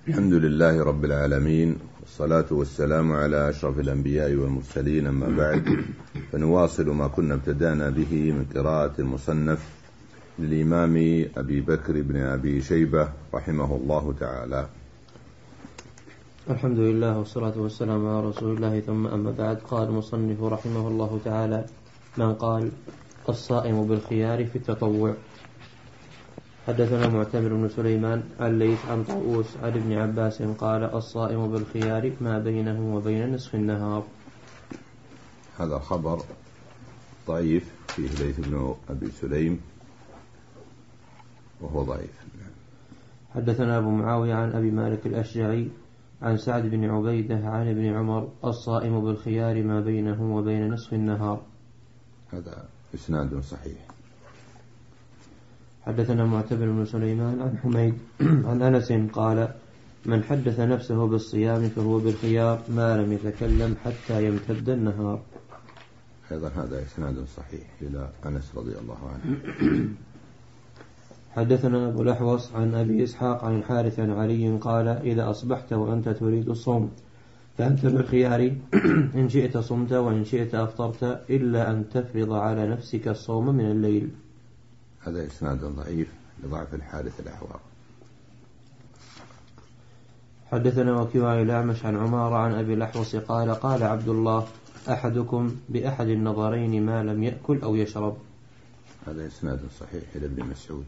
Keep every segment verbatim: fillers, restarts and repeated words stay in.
الحمد لله رب العالمين، والصلاة والسلام على أشرف الأنبياء والمرسلين، أما بعد، فنواصل ما كنا ابتدأنا به من قراءة المصنف للإمام أبي بكر بن أبي شيبة رحمه الله تعالى. الحمد لله والصلاة والسلام على رسول الله، ثم أما بعد. قال المصنف رحمه الله تعالى: من قال الصائم بالخيار في التطوع. حدثنا معتمر بن سليمان عن ليث عن طاووس عن ابن عباس قال: الصائم بالخيار ما بينه وبين نصف النهار. هذا خبر ضعيف فيه ليث بن أبي سليم وهو ضعيف. حدثنا أبو معاوية عن أبي مالك الأشجعي عن سعد بن عبيدة عن ابن عمر: الصائم بالخيار ما بينه وبين نصف النهار. هذا إسناد صحيح. حدثنا معتمر بن سليمان عن حميد عن أنس قال: من حدث نفسه بالصيام فهو بالخيار ما لم يتكلم حتى يمتد النهار. أيضا هذا إسناد صحيح إلى أنس رضي الله عنه. حدثنا أبو الأحوص عن أبي إسحاق عن الحارث عن علي قال: إذا أصبحت وأنت تريد الصوم فأنت بالخيار، إن شئت صمت وإن شئت أفطرت، إلا أن تفرض على نفسك الصوم من الليل. هذا إسناد ضعيف لضعف الحارث الأحوار. حدثنا وكيع عن الأعمش عن عمار عن أبي الأحوص قال: قال عبد الله: أحدكم بأحد النظرين ما لم يأكل أو يشرب. هذا إسناد صحيح إلى ابن مسعود.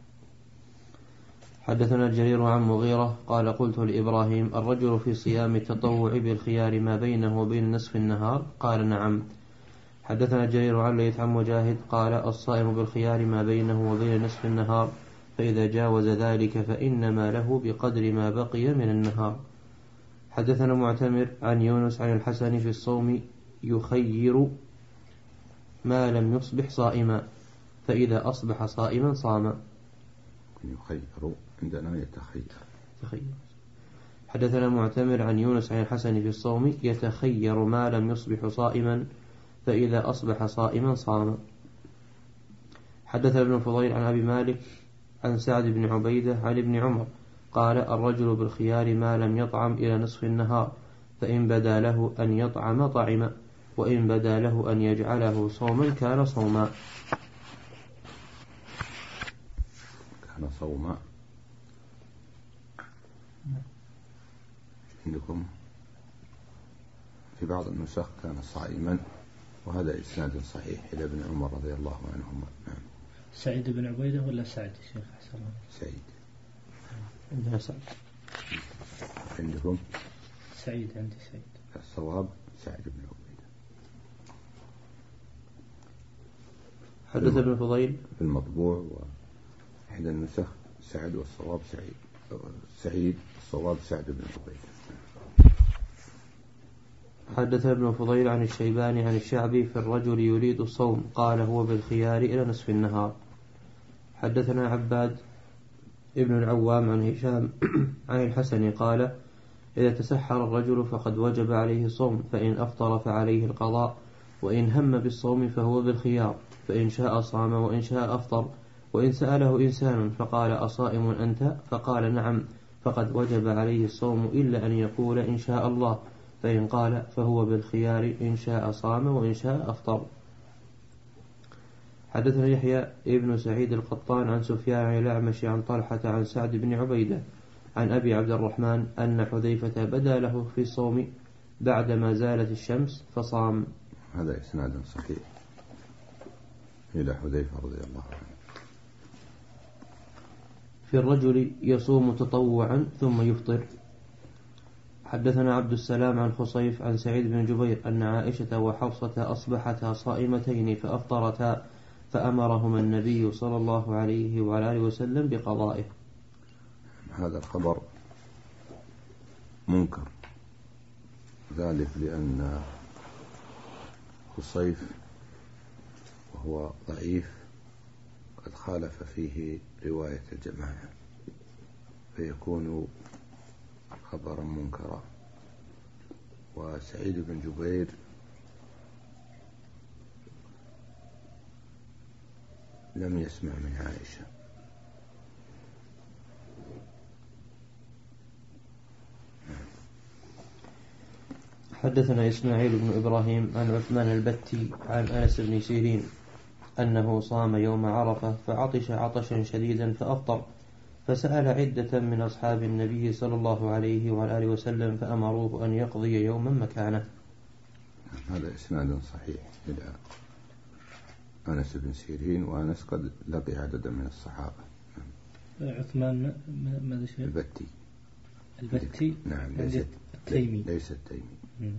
حدثنا الجرير عن مغيرة قال: قلت لإبراهيم: الرجل في صيام التطوع بالخيار ما بينه وبين نصف النهار؟ قال: نعم. حدثنا الجرير عن ليث عن مجاهد قال: الصائم بالخيار ما بينه وبين نصف النهار، فإذا جاوز ذلك فإنما له بقدر ما بقي من النهار. حدثنا معتمر عن يونس عن الحسن في الصوم: يخير ما لم يصبح صائما، فإذا أصبح صائما صام. يخير عندنا يتخير. تخير. حدثنا معتمر عن يونس عن الحسن في الصوم: يتخير ما لم يصبح صائما، فإذا أصبح صائما صام. حدثنا ابن فضيل عن أبي مالك عن سعد بن عبيدة عن ابن عمر قال: الرجل بالخيار ما لم يطعم إلى نصف النهار، فإن بدا له أن يطعم طعم، وإن بدا له أن يجعله صوما كان صوما. كان صوما. عندكم في بعض النسخ كان صائما، وهذا إسناد صحيح إلى ابن عمر رضي الله عنهما. نعم. سعيد بن عبيدة ولا سعد الشيخ حسن؟ سعيد. عندنا سعد. عندكم سعيد؟ عندي سعيد. الصواب سعد بن عبيدة. حدث ابن فضيل في المطبوع وإحدى النسخ سعد والصواب سعيد. سعيد الصواب سعد بن عبيدة. حدث ابن فضيل عن الشيباني عن الشعبي في الرجل يريد الصوم قال: هو بالخيار إلى نصف النهار. حدثنا عباد ابن العوام عن هشام عن الحسن قال: إذا تسحر الرجل فقد وجب عليه الصوم، فإن أفطر فعليه القضاء، وإن هم بالصوم فهو بالخيار، فإن شاء صام وإن شاء أفطر. وإن سأله إنسان فقال: أصائم أنت؟ فقال: نعم، فقد وجب عليه الصوم إلا أن يقول إن شاء الله، فإن قال فهو بالخيار، إن شاء صام وإن شاء أفطر. حدثنا يحيى ابن سعيد القطان عن سفيان عن الأعمش عن طلحة عن سعد بن عبيدة عن أبي عبد الرحمن أن حذيفة بدا له في الصوم بعدما زالت الشمس فصام. هذا إسناد صحيح إلى حذيفة رضي الله عنه. في الرجل يصوم تطوعا ثم يفطر. حدثنا عبد السلام عن خصيف عن سعيد بن جبير أن عائشة وحفصة أصبحتا صائمتين فأفطرتا، فأمرهما النبي صلى الله عليه وعلى آله وسلم بقضائه. هذا الخبر منكر، ذلك لأن خصيف وهو ضعيف قد خالف فيه رواية الجماعة، فيكون خبرا منكرا. وسعيد بن جبير لم يسمع من عائشة، حدثنا إسماعيل بن إبراهيم عن عثمان البتي عن أنس بن سيرين أنه صام يوم عرفة فعطش عطشا شديدا فأفطر، فسأل عدة من أصحاب النبي صلى الله عليه وعلى آله وسلم فأمروه أن يقضي يوما مكانه. هذا إسناد صحيح إلى أنس بن سيرين، وأنس قد لقي عددا من الصحابة. عثمان ماذا شيء؟ البتي. البتي نعم، ليس التيمي. ليس التيمي.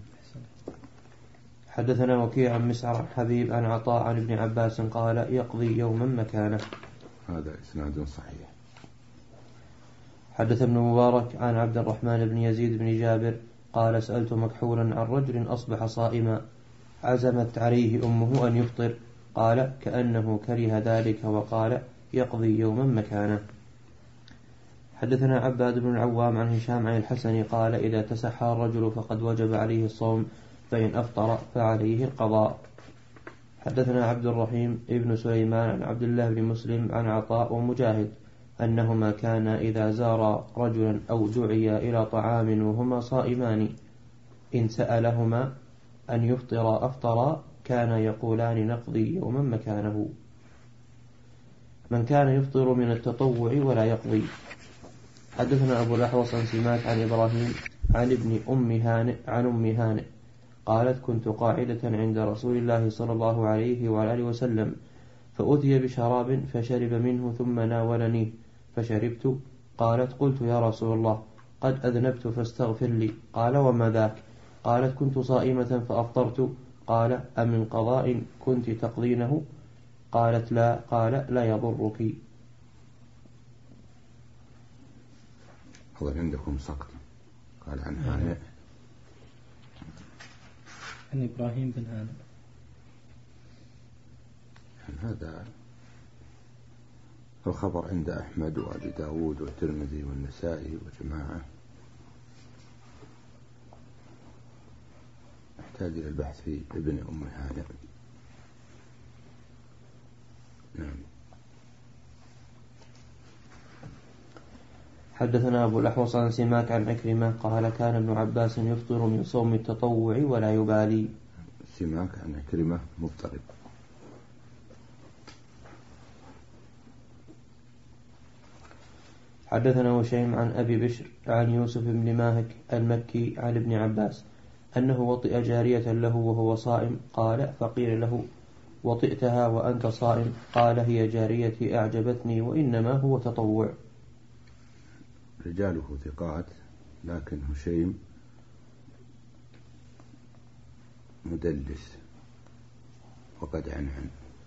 حدثنا وكيع عن مسعر عن حبيب عن عطاء عن ابن عباس قال يقضي يوما مكانه. هذا إسناد صحيح. حدث ابن مبارك عن عبد الرحمن بن يزيد بن جابر قال سألت مكحولا عن رجل أصبح صائما عزمت عليه أمه أن يفطر، قال كأنه كره ذلك وقال يقضي يوما مكانه. حدثنا عباد بن العوام عن هشام عن الحسن قال إذا تسحر الرجل فقد وجب عليه الصوم، فإن أفطر فعليه القضاء. حدثنا عبد الرحيم ابن سليمان عن عبد الله بن مسلم عن عطاء ومجاهد أنهما كانا إذا زارا رجلا أو دعيا إلى طعام وهما صائمان إن سألهما أن يفطر أفطرا كان يقولان نقضي يوما مكانه. من كان يفطر من التطوع ولا يقضي. حدثنا أبو الأحوص عن سماك عن إبراهيم عن ابن أم هانئ عن أم هانئ قالت كنت قاعدة عند رسول الله صلى الله عليه وعلى آله وسلم فأتي بشراب فشرب منه ثم ناولني فشربت. قالت قلت يا رسول الله قد أذنبت فاستغفر لي. قال وما ذاك؟ قالت كنت صائمة فأفطرت. قال أمن قضاء كنت تقضينه؟ قالت لا. قال لا يضرك. أظن عندكم سقط. قال عن هانئ عن إبراهيم بن هانئ. هذا الخبر عند أحمد وأبي داود والترمذي والنسائي وجماعة، يحتاج إلى البحث في ابن أم هانئ. نعم. حدثنا أبو الأحوص عن سماك عن عكرمة قال كان ابن عباس يفطر من صوم التطوع ولا يبالي. سماك عن عكرمة مضطرب. حدثنا وشيم عن أبي بشر عن يوسف بن ماهك المكي عن ابن عباس أنه وطئ جارية له وهو صائم، قال فقيل له وطئتها وأنت صائم؟ قال هي جاريتي أعجبتني وإنما هو تطوع. رجاله ثقات، لكن هشيم مدلس وقد عنعن.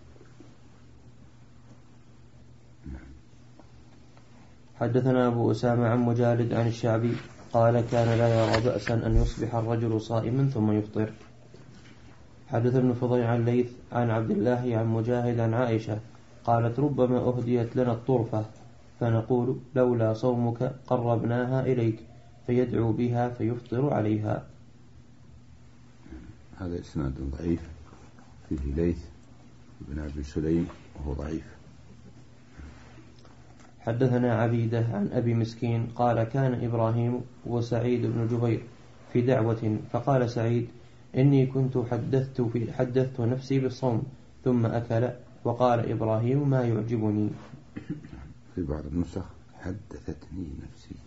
حدثنا أبو أسامة عن مجالد عن الشعبي قال كان لا يرى بأسا أن يصبح الرجل صائما ثم يفطر. حدث ابن فضيل عن ليث عن عبد الله عن مجاهد عن عائشة قالت ربما أهديت لنا الطرفة فنقول لولا صومك قربناها إليك فيدعو بها فيفطر عليها. هذا إسناد ضعيف فيه ليث بن أبي سليم وهو ضعيف. حدثنا عبيدة عن أبي مسكين قال كان إبراهيم وسعيد بن جبير في دعوة فقال سعيد إني كنت حدثت, في حدثت نفسي بالصوم ثم أكل، وقال إبراهيم ما يعجبني. في بعض النسخ حدثتني نفسي.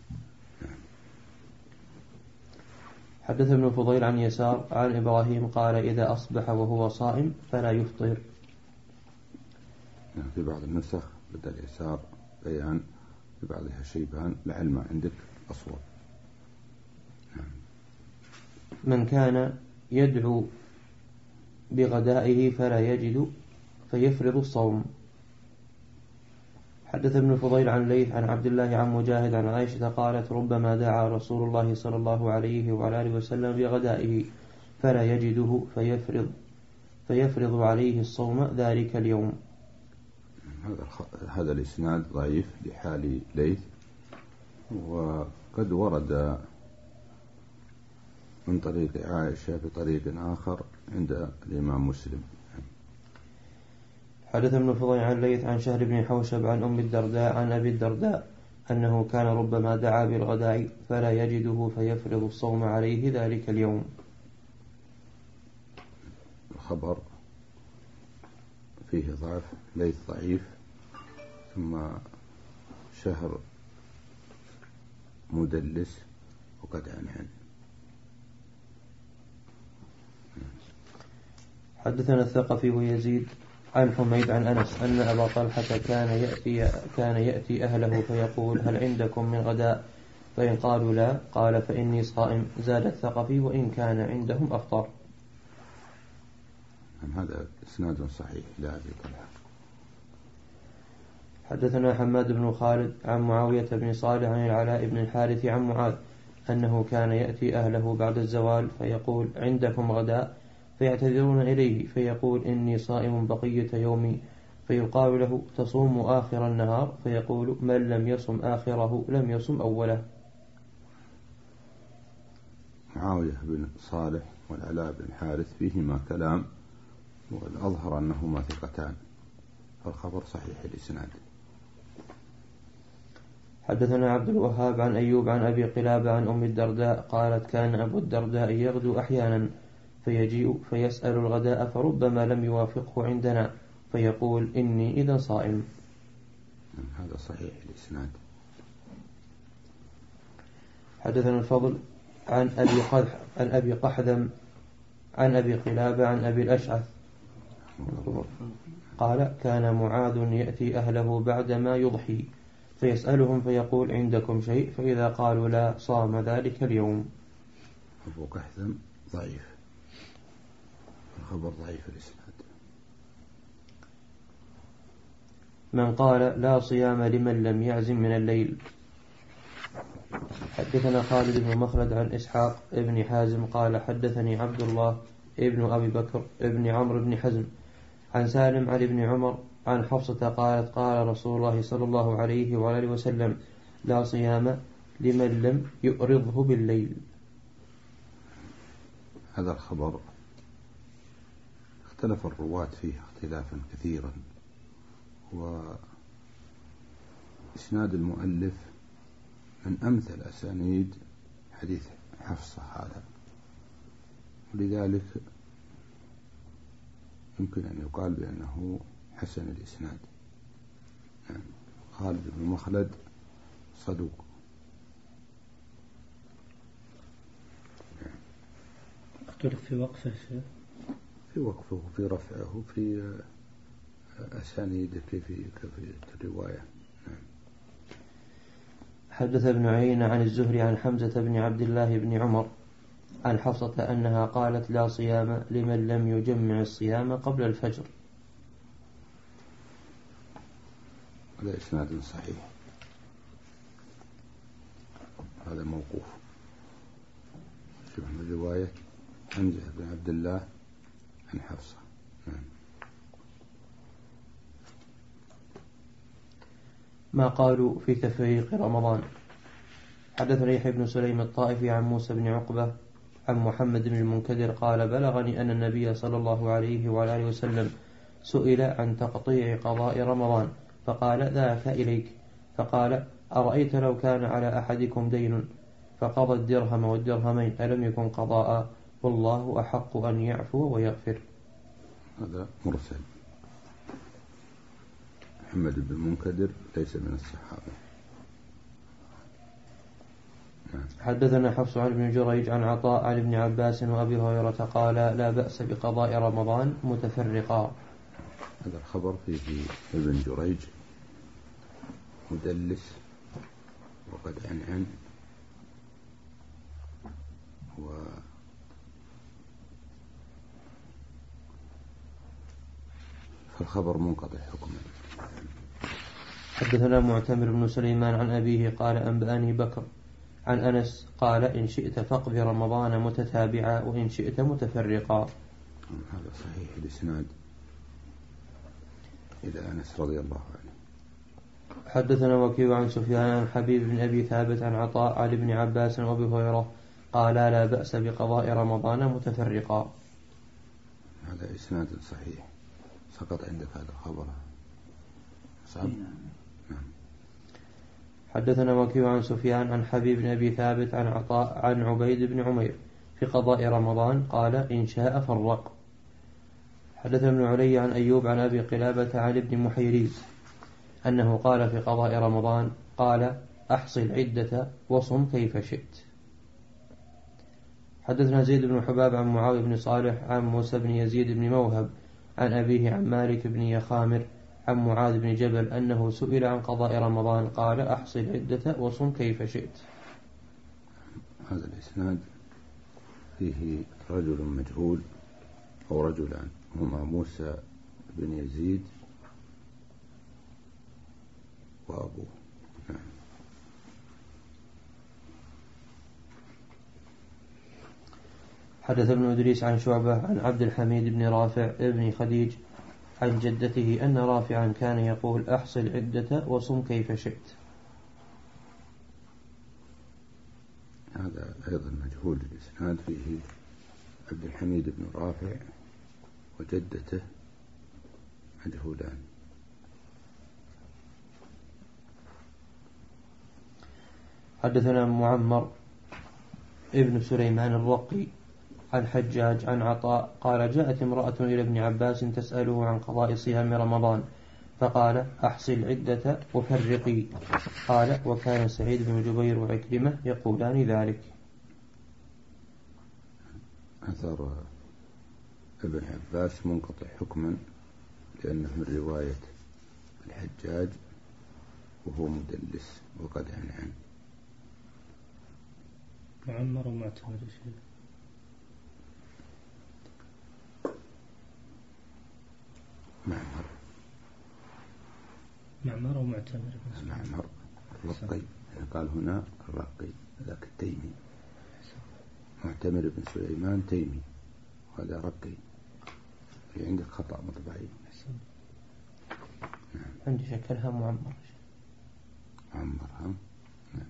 حدث ابن فضيل عن يسار عن إبراهيم قال إذا أصبح وهو صائم فلا يفطر. في بعض النسخ بدل يسار بيان، في بعضها شيبان، لعل ما عندك أصوب. من كان يدعو بغدائه فلا يجد فيفرض الصوم. حدث ابن فضيل عن ليث عن عبد الله عن مجاهد عن عائشة قالت ربما دعا رسول الله صلى الله عليه وعلى آله وسلم بغدائه فلا يجده فيفرض فيفرض عليه الصوم ذلك اليوم. هذا هذا الإسناد ضعيف لحال ليث، وقد ورد من طريق عائشة بطريق آخر عند الإمام مسلم. حدث ابن فضيل عن ليث عن شهر بن حوشب عن أم الدرداء عن أبي الدرداء أنه كان ربما دعا بالغداء فلا يجده فيفرض الصوم عليه ذلك اليوم. الخبر فيه ضعف، ليث ضعيف، ثم شهر مدلس وقد عنعن. حدثنا الثقفي ويزيد عن حميد عن أنس أن أبا طلحة كان يأتي, كان يأتي أهله فيقول هل عندكم من غداء؟ فإن قالوا لا قال فإني صائم. زاد الثقفي وإن كان عندهم أفطر. هذا إسناد صحيح لا أبي طلحة. حدثنا حماد بن خالد عن معاوية بن صالح عن العلاء بن الحارث عن معاذ أنه كان يأتي أهله بعد الزوال فيقول عندكم غداء؟ فيعتذرون إليه فيقول إني صائم بقية يومي. فيقال له تصوم آخر النهار؟ فيقول من لم يصم آخره لم يصم أوله. معاوية بن صالح والعلاء بن الحارث فيهما كلام، والأظهر أنهما ثقتان، فالخبر صحيح الإسناد. حدثنا عبد الوهاب عن أيوب عن أبي قلابة عن أم الدرداء قالت كان أبو الدرداء يغدو أحيانا فيجيء فيسأل الغداء فربما لم يوافقه عندنا فيقول إني إذا صائم. هذا صحيح الإسناد. حدثنا الفضل عن أبي قدح عن أبي قحدم عن أبي قلابة عن أبي الأشعث قال كان معاذ يأتي أهله بعدما يضحي فيسألهم فيقول عندكم شيء؟ فإذا قالوا لا صام ذلك اليوم. أبو قحدم ضعيف، الخبر ضعيف الإسناد. من قال لا صيام لمن لم يعزم من الليل. حدثنا خالد بن مخلد عن إسحاق ابن حازم قال حدثني عبد الله ابن أبي بكر ابن عمرو بن حزم عن سالم عن ابن عمر عن حفصة قالت قال رسول الله صلى الله عليه وآله وسلم لا صيام لمن لم يؤرضه بالليل. هذا الخبر اختلف الرواة فيه اختلافا كثيرا، وإسناد المؤلف من أمثل أسانيد حديث حفصة هذا، ولذلك يمكن أن يقال بأنه حسن الإسناد. يعني خالد بن مخلد صدوق. اختلف في وقفه شيء، في وقفه وفي رفعه في أسانيده في في الرواية. حدث ابن عيينة عن الزهري عن حمزة بن عبد الله بن عمر عن حفصة أنها قالت لا صيام لمن لم يجمع الصيام قبل الفجر. هذا إسناد صحيح، هذا موقوف. شوف من رواية حمزة بن عبد الله عن حفصة. نعم. ما قالوا في تفريق رمضان. حدثنا يحيى بن سليم الطائفي عن موسى بن عقبة عن محمد بن المنكدر قال بلغني أن النبي صلى الله عليه وآله وسلم سئل عن تقطيع قضاء رمضان فقال ذاك إليك. فقال أرأيت لو كان على أحدكم دين فقضى الدرهم والدرهمين ألم يكن قضاء؟ والله أحق أن يعفو ويغفر. هذا مرسل. محمد بن المنكدر ليس من الصحابة. حدثنا حفص عن ابن جريج عن عطاء عن ابن عباس وأبي هريرة قال لا بأس بقضاء رمضان متفرقا. هذا الخبر فيه ابن جريج مدلس وقد عنعن، و فالخبر منقطع حكما. حدثنا معتمر بن سليمان عن أبيه قال أنبأني بكر عن أنس قال إن شئت فاقض رمضان متتابعا وإن شئت متفرقا. هذا صحيح الإسناد إلى أنس رضي الله عنه. حدثنا وكيع عن سفيان عن حبيب بن أبي ثابت عن عطاء عن ابن عباس وأبي هريرة قال لا بأس بقضاء رمضان متفرقا. هذا إسناد صحيح. سقط عندك هذا الخبر صعب. نعم. حدثنا وكيع عن سفيان عن حبيب بن أبي ثابت عن عطاء عن عبيد بن عمير في قضاء رمضان قال إن شاء فرق. حدثنا ابن علي عن أيوب عن أبي قلابة عن ابن محيريز أنه قال في قضاء رمضان قال أحصي العدة وصم كيف شئت. حدثنا زيد بن حباب عن معاوية بن صالح عن موسى بن يزيد بن موهب عن أبيه عن مالك بن يخامر عن معاذ بن جبل أنه سئل عن قضاء رمضان قال أحصي العدة وصم كيف شئت. هذا الإسناد فيه رجل مجهول أو رجلان هما موسى بن يزيد وأبوه. نعم. حدث ابن إدريس عن شعبة عن عبد الحميد بن رافع ابن خديج عن جدته أن رافعا كان يقول أحصي العدة وصم كيف شئت. هذا أيضا مجهول الإسناد فيه عبد الحميد بن رافع وجدته مجهولان. حدثنا معمر ابن سليمان الرقي عن حجاج عن عطاء قال جاءت امرأة إلى ابن عباس تسأله عن قضاء صيام رمضان فقال أحصي العدة وفرقي. قال وكان سعيد بن جبير وعكرمة يقولان ذلك. أثر ابن عباس منقطع حكما لأنه من رواية الحجاج وهو مدلس وقد عن عنه. معمر ومعتمر شيء. معمر معمر ومعتمر. معمر الرقي قال هنا الرقي ذاك التيمي. معتمر بن سليمان تيمي وهذا رقي. في عندك خطأ مطبعي. نعم. عندي شكلها معمر. معمر هم. نعم.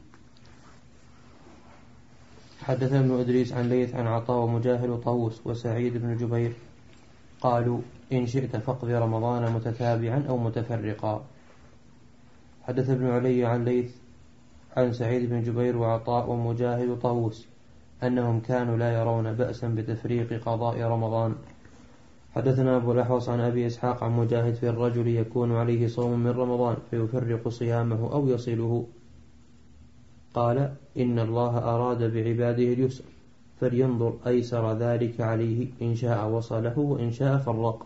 حدثنا ابن إدريس عن ليث عن عطاء ومجاهد وطاووس وسعيد بن جبير قالوا إن شئت فاقضي رمضان متتابعا أو متفرقا. حدث ابن علي عن ليث عن سعيد بن جبير وعطاء ومجاهد وطاووس أنهم كانوا لا يرون بأسا بتفريق قضاء رمضان. حدثنا أبو الأحوص عن أبي إسحاق عن مجاهد في الرجل يكون عليه صوم من رمضان فيفرق صيامه أو يصله قال إن الله أراد بعباده اليسر فلينظر أيسر ذلك عليه إن شاء وصله وإن شاء فرق.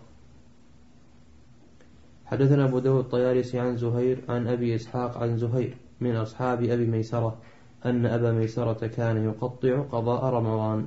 حدثنا أبو داود الطيالسي عن زهير عن أبي إسحاق عن زهير من أصحاب أبي ميسرة أن أبا ميسرة كان يقطع قضاء رمضان.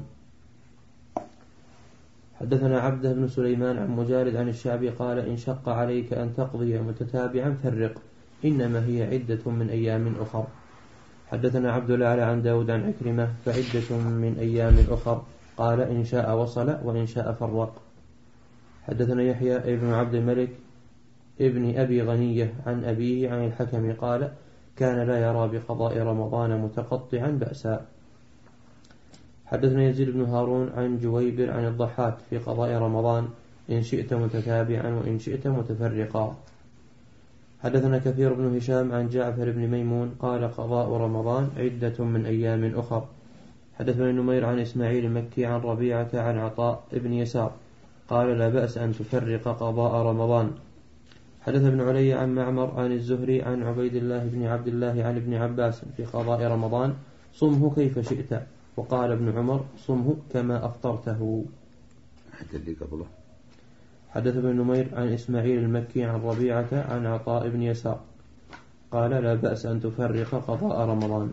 حدثنا عبده بن سليمان عن مجالد عن الشعبي قال إن شق عليك أن تقضي متتابعا فرق إنما هي عدة من أيام أخر. حدثنا عبد الأعلى عن داود عن عكرمة فعدة من أيام أخر قال إن شاء وصل وإن شاء فرق. حدثنا يحيى ابن عبد الملك ابن أبي غنية عن أبيه عن الحكم قال كان لا يرى بقضاء رمضان متقطعا بأسا. حدثنا يزيد بن هارون عن جويبر عن الضحاك في قضاء رمضان إن شئت متتابعا وإن شئت متفرقا. حدثنا كثير بن هشام عن جعفر بن ميمون قال قضاء رمضان عدة من أيام أخر. حدثنا نمير عن إسماعيل المكي عن ربيعة عن عطاء بن يسار قال لا بأس أن تفرق قضاء رمضان. حدث ابن علي عن معمر عن الزهري عن عبيد الله بن عبد الله عن ابن عباس في قضاء رمضان صمه كيف شئت وقال ابن عمر صمه كما أفطرته. حتى اللي قبله. حدث ابن نمير عن إسماعيل المكي عن ربيعة عن عطاء بن يسار قال لا بأس أن تفرق قضاء رمضان.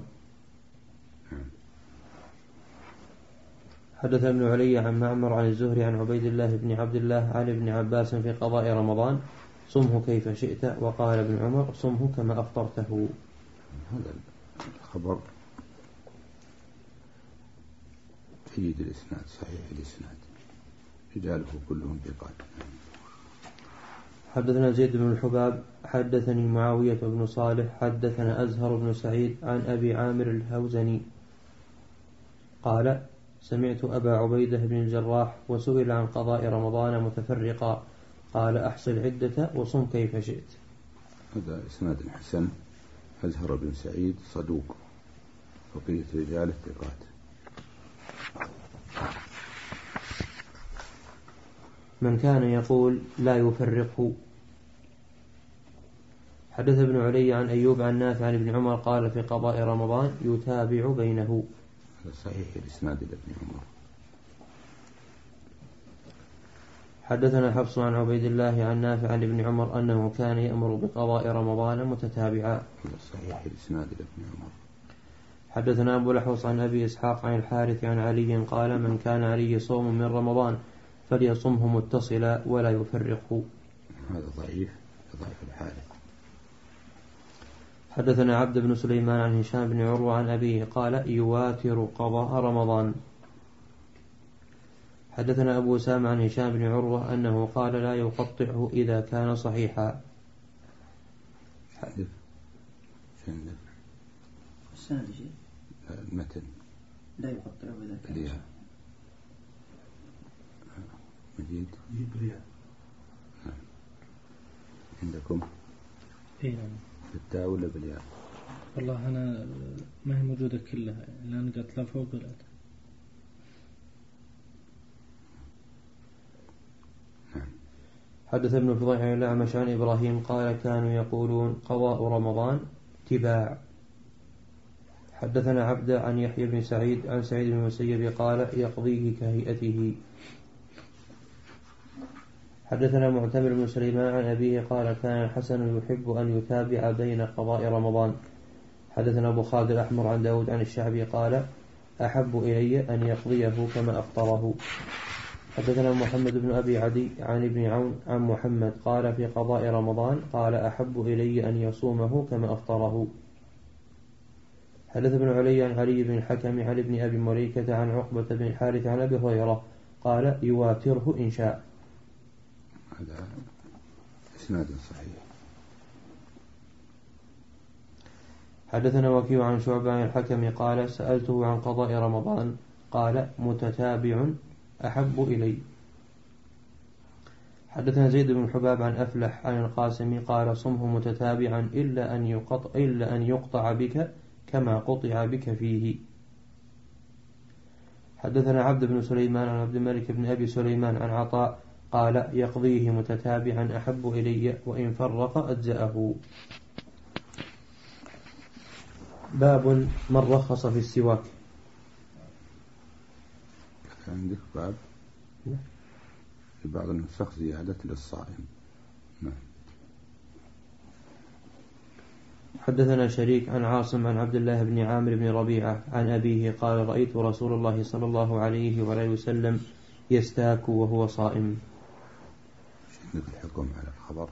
حدث ابن علي عن معمر عن الزهري عن عبيد الله بن عبد الله عن ابن عباس في قضاء رمضان صمه كيف شئت وقال ابن عمر صمه كما أفطرته. هذا الخبر جيد الإسناد صحيح الإسناد رجاله كلهم ثقات. حدثنا زيد بن الحباب حدثني معاوية بن صالح حدثنا أزهر بن سعيد عن أبي عامر الهوزني قال سمعت أبا عبيدة بن الجراح وسئل عن قضاء رمضان متفرقا قال أحصي العدة وصم كيف شئت. هذا إسناد حسن. أزهر بن سعيد صدوق بقية رجال الثقات. من كان يقول لا يفرقه. حدث ابن علي عن أيوب عن نافع عن ابن عمر قال في قضاء رمضان يتابع بينه. هذا صحيح الإسناد لابن عمر. حدثنا حفص عن عبيد الله عن نافع عن ابن عمر أنه كان يأمر بقضاء رمضان متتابعا. هذا صحيح الإسناد لابن عمر. حدثنا أبو الأحوص عن أبي إسحاق عن الحارث عن علي قال من كان عليه صوم من رمضان فليصمه متصلا ولا يفرقه. هذا ضعيف ضعيف الحارث. حدثنا عبد بن سليمان عن هشام بن عروة عن أبيه قال يواتر قضاء رمضان. حدثنا أبو أسامة عن هشام بن عروة أنه قال لا يقطعه إذا كان صحيحا. حدث شندف السند شيء المتن لا يقطعه إذا كان صحيحا. مجيد جبريل عندكم اي نعم بالتاء ولا بالياء؟ والله أنا ما هي موجودة كلها لأن قلت لا فوق ولا تحت. حدث ابن فضيح عن الأعمش عن إبراهيم قال كانوا يقولون قضاء رمضان تباع. حدثنا عبد عن يحيى بن سعيد عن سعيد بن المسيب قال يقضيه كهيئته. حدثنا معتمر بن سليمان عن أبيه قال كان الحسن يحب أن يتابع بين قضاء رمضان. حدثنا أبو خالد الأحمر عن داود عن الشعبي قال أحب إلي أن يقضيه كما أفطره. حدثنا محمد بن أبي عدي عن ابن عون عن محمد قال في قضاء رمضان قال أحب إلي أن يصومه كما أفطره. حدث ابن علي عن علي بن الحكم عن ابن أبي مليكة عن عقبة بن الحارث عن أبي هريرة قال يواتره إن شاء. هذا إسناد صحيح. حدثنا وكيع عن شعبة عن الحكم قال سألته عن قضاء رمضان قال متتابع أحب إلي. حدثنا زيد بن حباب عن أفلح عن القاسم قال صمه متتابعا إلا أن يقطع, إلا أن يقطع بك كما قطع بك فيه. حدثنا عبد بن سليمان عن عبد الملك بن أبي سليمان عن عطاء قال يقضيه متتابعا أحب إلي وإن فرق أجزأه. باب من رخص في السواك. عندك باب في بعض النسخ زيادة للصائم. نعم. حدثنا شريك عن عاصم عن عبد الله بن عامر بن ربيعة عن أبيه قال رأيت رسول الله صلى الله عليه وآله وسلم يستاك وهو صائم. شنو الحكم على الخبر؟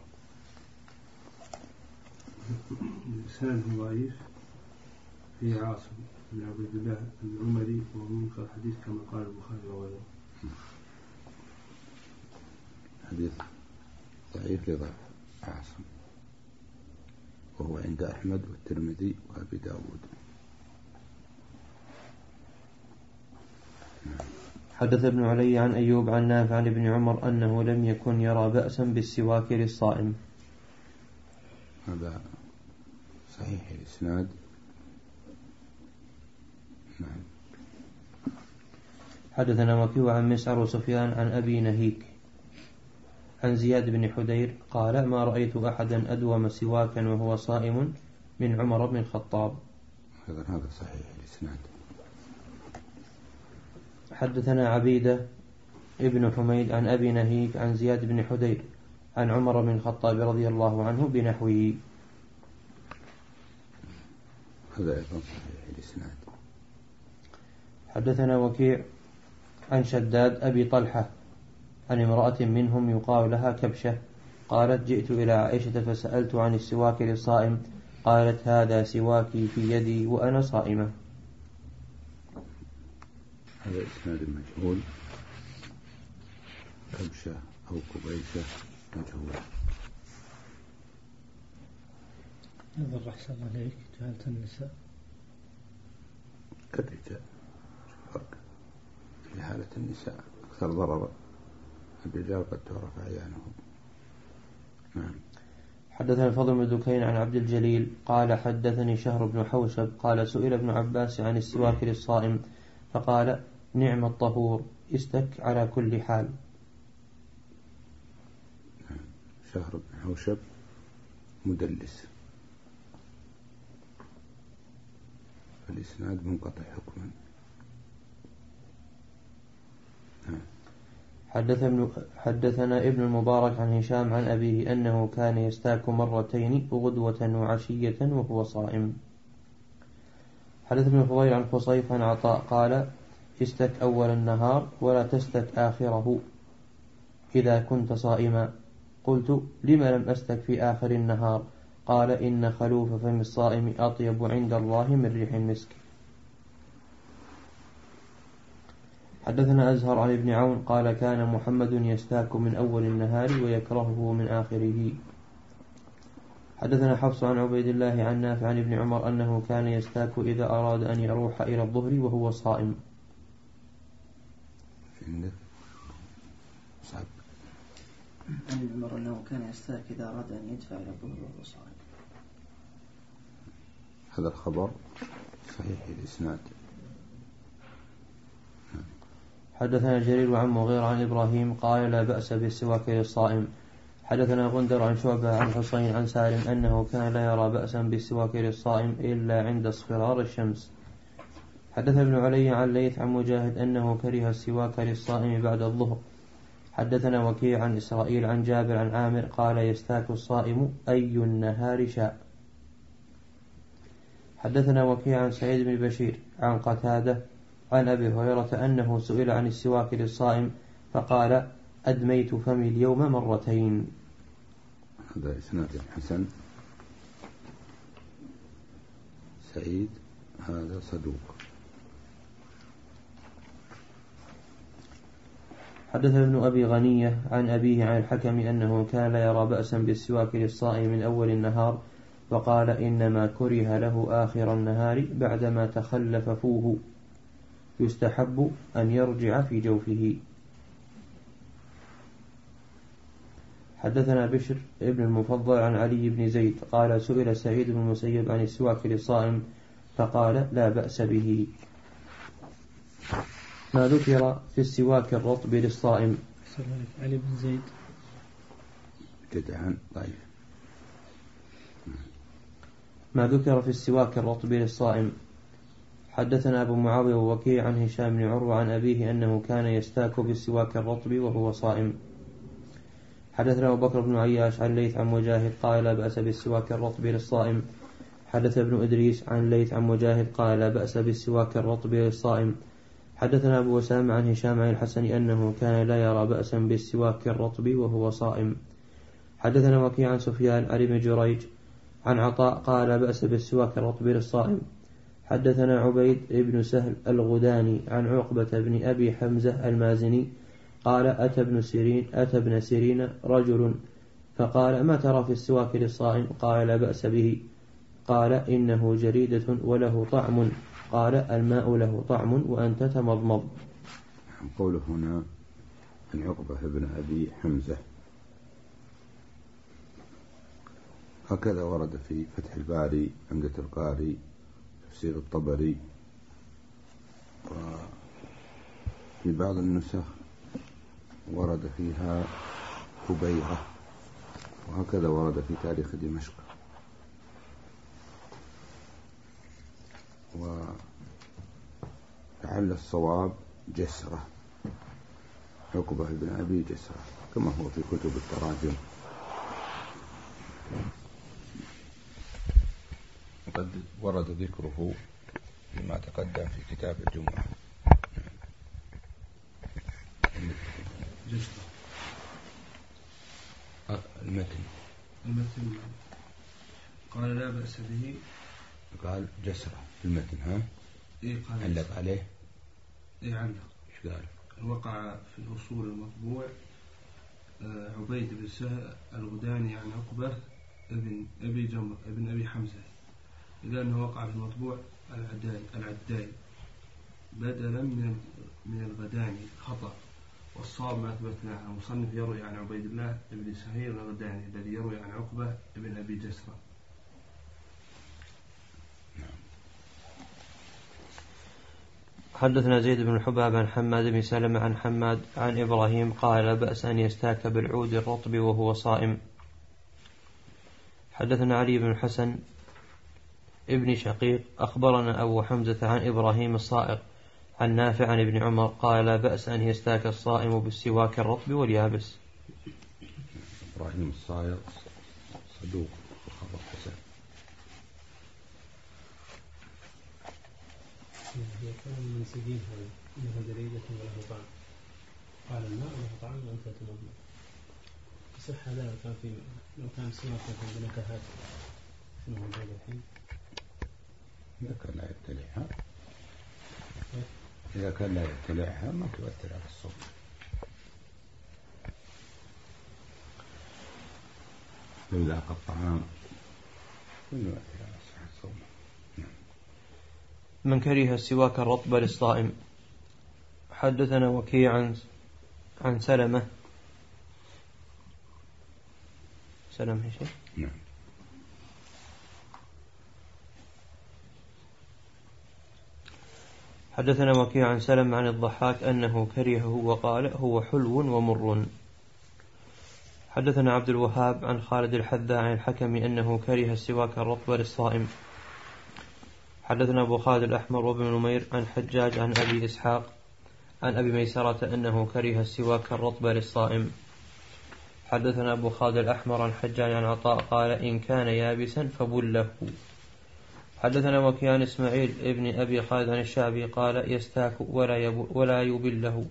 لسان ضعيف في عاصم بن عبد الله العمري ومنكر الحديث كما قال البخاري وغيره. حديث ضعيف لضعف عاصم وهو عند أحمد والترمذي وأبي داود. حدث ابن علي عن أيوب عن نافع عن ابن عمر أنه لم يكن يرى بأسا بالسواك للصائم. هذا صحيح الإسناد. نعم. حدثنا وكيع عن مسعر وسفيان عن أبي نهيك عن زياد بن حدير قال ما رأيت أحدا أدوم سواكا وهو صائم من عمر بن الخطاب. هذا صحيح الإسناد. حدثنا عبيدة ابن حميد عن أبي نهيك عن زياد بن حدير عن عمر بن الخطاب رضي الله عنه بنحوه. هذا أيضا صحيح الإسناد. حدثنا وكيع عن شداد أبي طلحة عن امرأة منهم يقال لها كبشة قالت جئت إلى عائشة فسألت عن السواك للصائم قالت هذا سواكي في يدي وأنا صائمة. هذا إسناد مجهول. كبشة أو كبيشة مجهول. هذا الرحسن عليك جهالة النساء كالرجال. فرق جهالة النساء أكثر ضررا. الرجال قد تعرف أعيانهم. نعم. حدثنا الفضل بن دكين عن عبد الجليل قال حدثني شهر بن حوشب قال سئل ابن عباس عن السواك للصائم فقال نعم الطهور استك على كل حال. شهر بن حوشب مدلس، فالإسناد منقطع حكما. حدثنا ابن المبارك عن هشام عن أبيه أنه كان يستاك مرتين غدوة وعشية وهو صائم. حدث ابن الفضيل عن خصيف عن عطاء قال استك أول النهار ولا تستك آخره إذا كنت صائما. قلت لم لم أستك في آخر النهار؟ قال إن خلوف فم الصائم أطيب عند الله من ريح المسك. حدثنا أزهر عن ابن عون قال كان محمد يستاك من أول النهار ويكرهه من آخره. حدثنا حفص عن عبيد الله عن نافع عن ابن عمر أنه كان يستاك إذا أراد أن يروح إلى الظهر وهو صائم. عن ابن عمر أنه كان يستاك إذا أراد أن يدفع إلى الظهر وهو صائم. هذا الخبر صحيح الإسناد. حدثنا جرير عن مغير عن إبراهيم قال لا بأس بالسواك للصائم. حدثنا غندر عن شعبة عن حسين عن سالم أنه كان لا يرى بأسا بالسواك للصائم إلا عند اصفرار الشمس. حدثنا ابن علي عن ليث عن مجاهد أنه كره السواك للصائم بعد الظهر. حدثنا وكيع عن إسرائيل عن جابر عن عامر قال يستاك الصائم أي النهار شاء. حدثنا وكيع عن سعيد بن بشير عن قتادة عن أبي هريرة أنه سئل عن السواك للصائم فقال أدميت فمي اليوم مرتين. هذا إسناد حسن. سعيد هذا صدوق. حدث ابن أبي غنية عن أبيه عن الحكم أنه كان لا يرى بأسا بالسواك للصائم من أول النهار وقال إنما كره له آخر النهار بعدما تخلف فوه يستحب أن يرجع في جوفه. حدثنا بشر ابن المفضل عن علي بن زيد قال سئل سعيد بن المسيب عن السواك للصائم فقال لا بأس به. ما ذكر في السواك الرطب للصائم. علي بن زيد جدعان ضعيف. ما ذكر في السواك الرطب للصائم. حدثنا أبو معاوية ووكيع عن هشام بن عروة عن أبيه أنه كان يستاك بالسواك الرطب وهو صائم. حدثنا أبو بكر بن عياش عن ليث عن مجاهد قال لا بأس بالسواك الرطب للصائم. حدث ابن إدريس عن ليث عن مجاهد قال لا بأس بالسواك الرطب للصائم. حدثنا أبو وسام عن هشام عن الحسن أنه كان لا يرى بأسا بالسواك الرطب وهو صائم. حدثنا وكيع عن سفيان عن ابن جريج عن عطاء قال لا بأس بالسواك الرطب للصائم. حدثنا عبيد بن سهل الغداني عن عقبة بن أبي حمزة المازني قال أتى ابن سيرين أتى ابن سيرين رجل فقال ما ترى في السواك للصائم؟ قال لا بأس به. قال إنه جريدة وله طعم. قال الماء له طعم وأنت تمضمض. قوله هنا عن عقبة بن أبي حمزة هكذا ورد في فتح الباري عمدة القاري تفسير الطبري، وفي بعض النسخ ورد فيها هبيرة، وهكذا ورد في تاريخ دمشق. ولعل الصواب جسرة، عقبة بن أبي جسرة كما هو في كتب التراجم. وقد ورد ذكره فيما تقدم في كتاب الجمعة. جسرة المتن المتن قال لا بأس به. قال جسرة في المتن. ها إيه قال علق عليه. إيه علق. إيش قال؟ وقع في الأصول المطبوع آه عبيد بن سهل الغداني عن عقبة ابن أبي جمر ابن أبي حمزة، إلا أنه وقع في المطبوع العداي العداي بدلا من من الغداني خطأ، والصواب ما أثبتناه. المصنف يروي عن عبيد الله بن سهير الغداني الذي يروي عن عقبة ابن أبي جسرة. حدثنا زيد بن الحباب عن حماد بن سلمة عن حماد عن إبراهيم قال لا بأس أن يستاك بالعود الرطب وهو صائم. حدثنا علي بن الحسن ابن شقيق أخبرنا أبو حمزة عن إبراهيم الصائغ عن نافع عن ابن عمر قال لا بأس أن يستاك الصائم بالسواك الرطب واليابس. إبراهيم الصائغ صدوق وخبر حسن. هي كان من سجين هذا إنها دريدة وله طعم، قال الماء له طعم وأنت تمضمض. يصح هذا لو كان في لو كان سمك في نكهات شنو هو هذا الحين؟ إذا كان لا يبتلعها إذا كان لا يبتلعها ما تؤثر على الصوم. لو ذاق الطعام يؤثر على صحة الصوم. من كره السواك الرطب للصائم. حدثنا وكيع عن عن سلمة سلمة شيء نعم. حدثنا وكيع عن سلمة عن الضحاك أنه كرهه وقال هو حلو ومر. حدثنا عبد الوهاب عن خالد الحذاء عن الحكم أنه كره السواك الرطب للصائم. حدثنا أبو خالد الأحمر وابن نمير عن حجاج عن أبي إسحاق عن أبي ميسرة أنه كره السواك الرطب للصائم. حدثنا أبو خالد الأحمر عن حجاج عن عطاء قال إن كان يابسا فبله. حدثنا وكيع إسماعيل ابن أبي خالد عن الشعبي قال يستاك ولا, ولا يبله.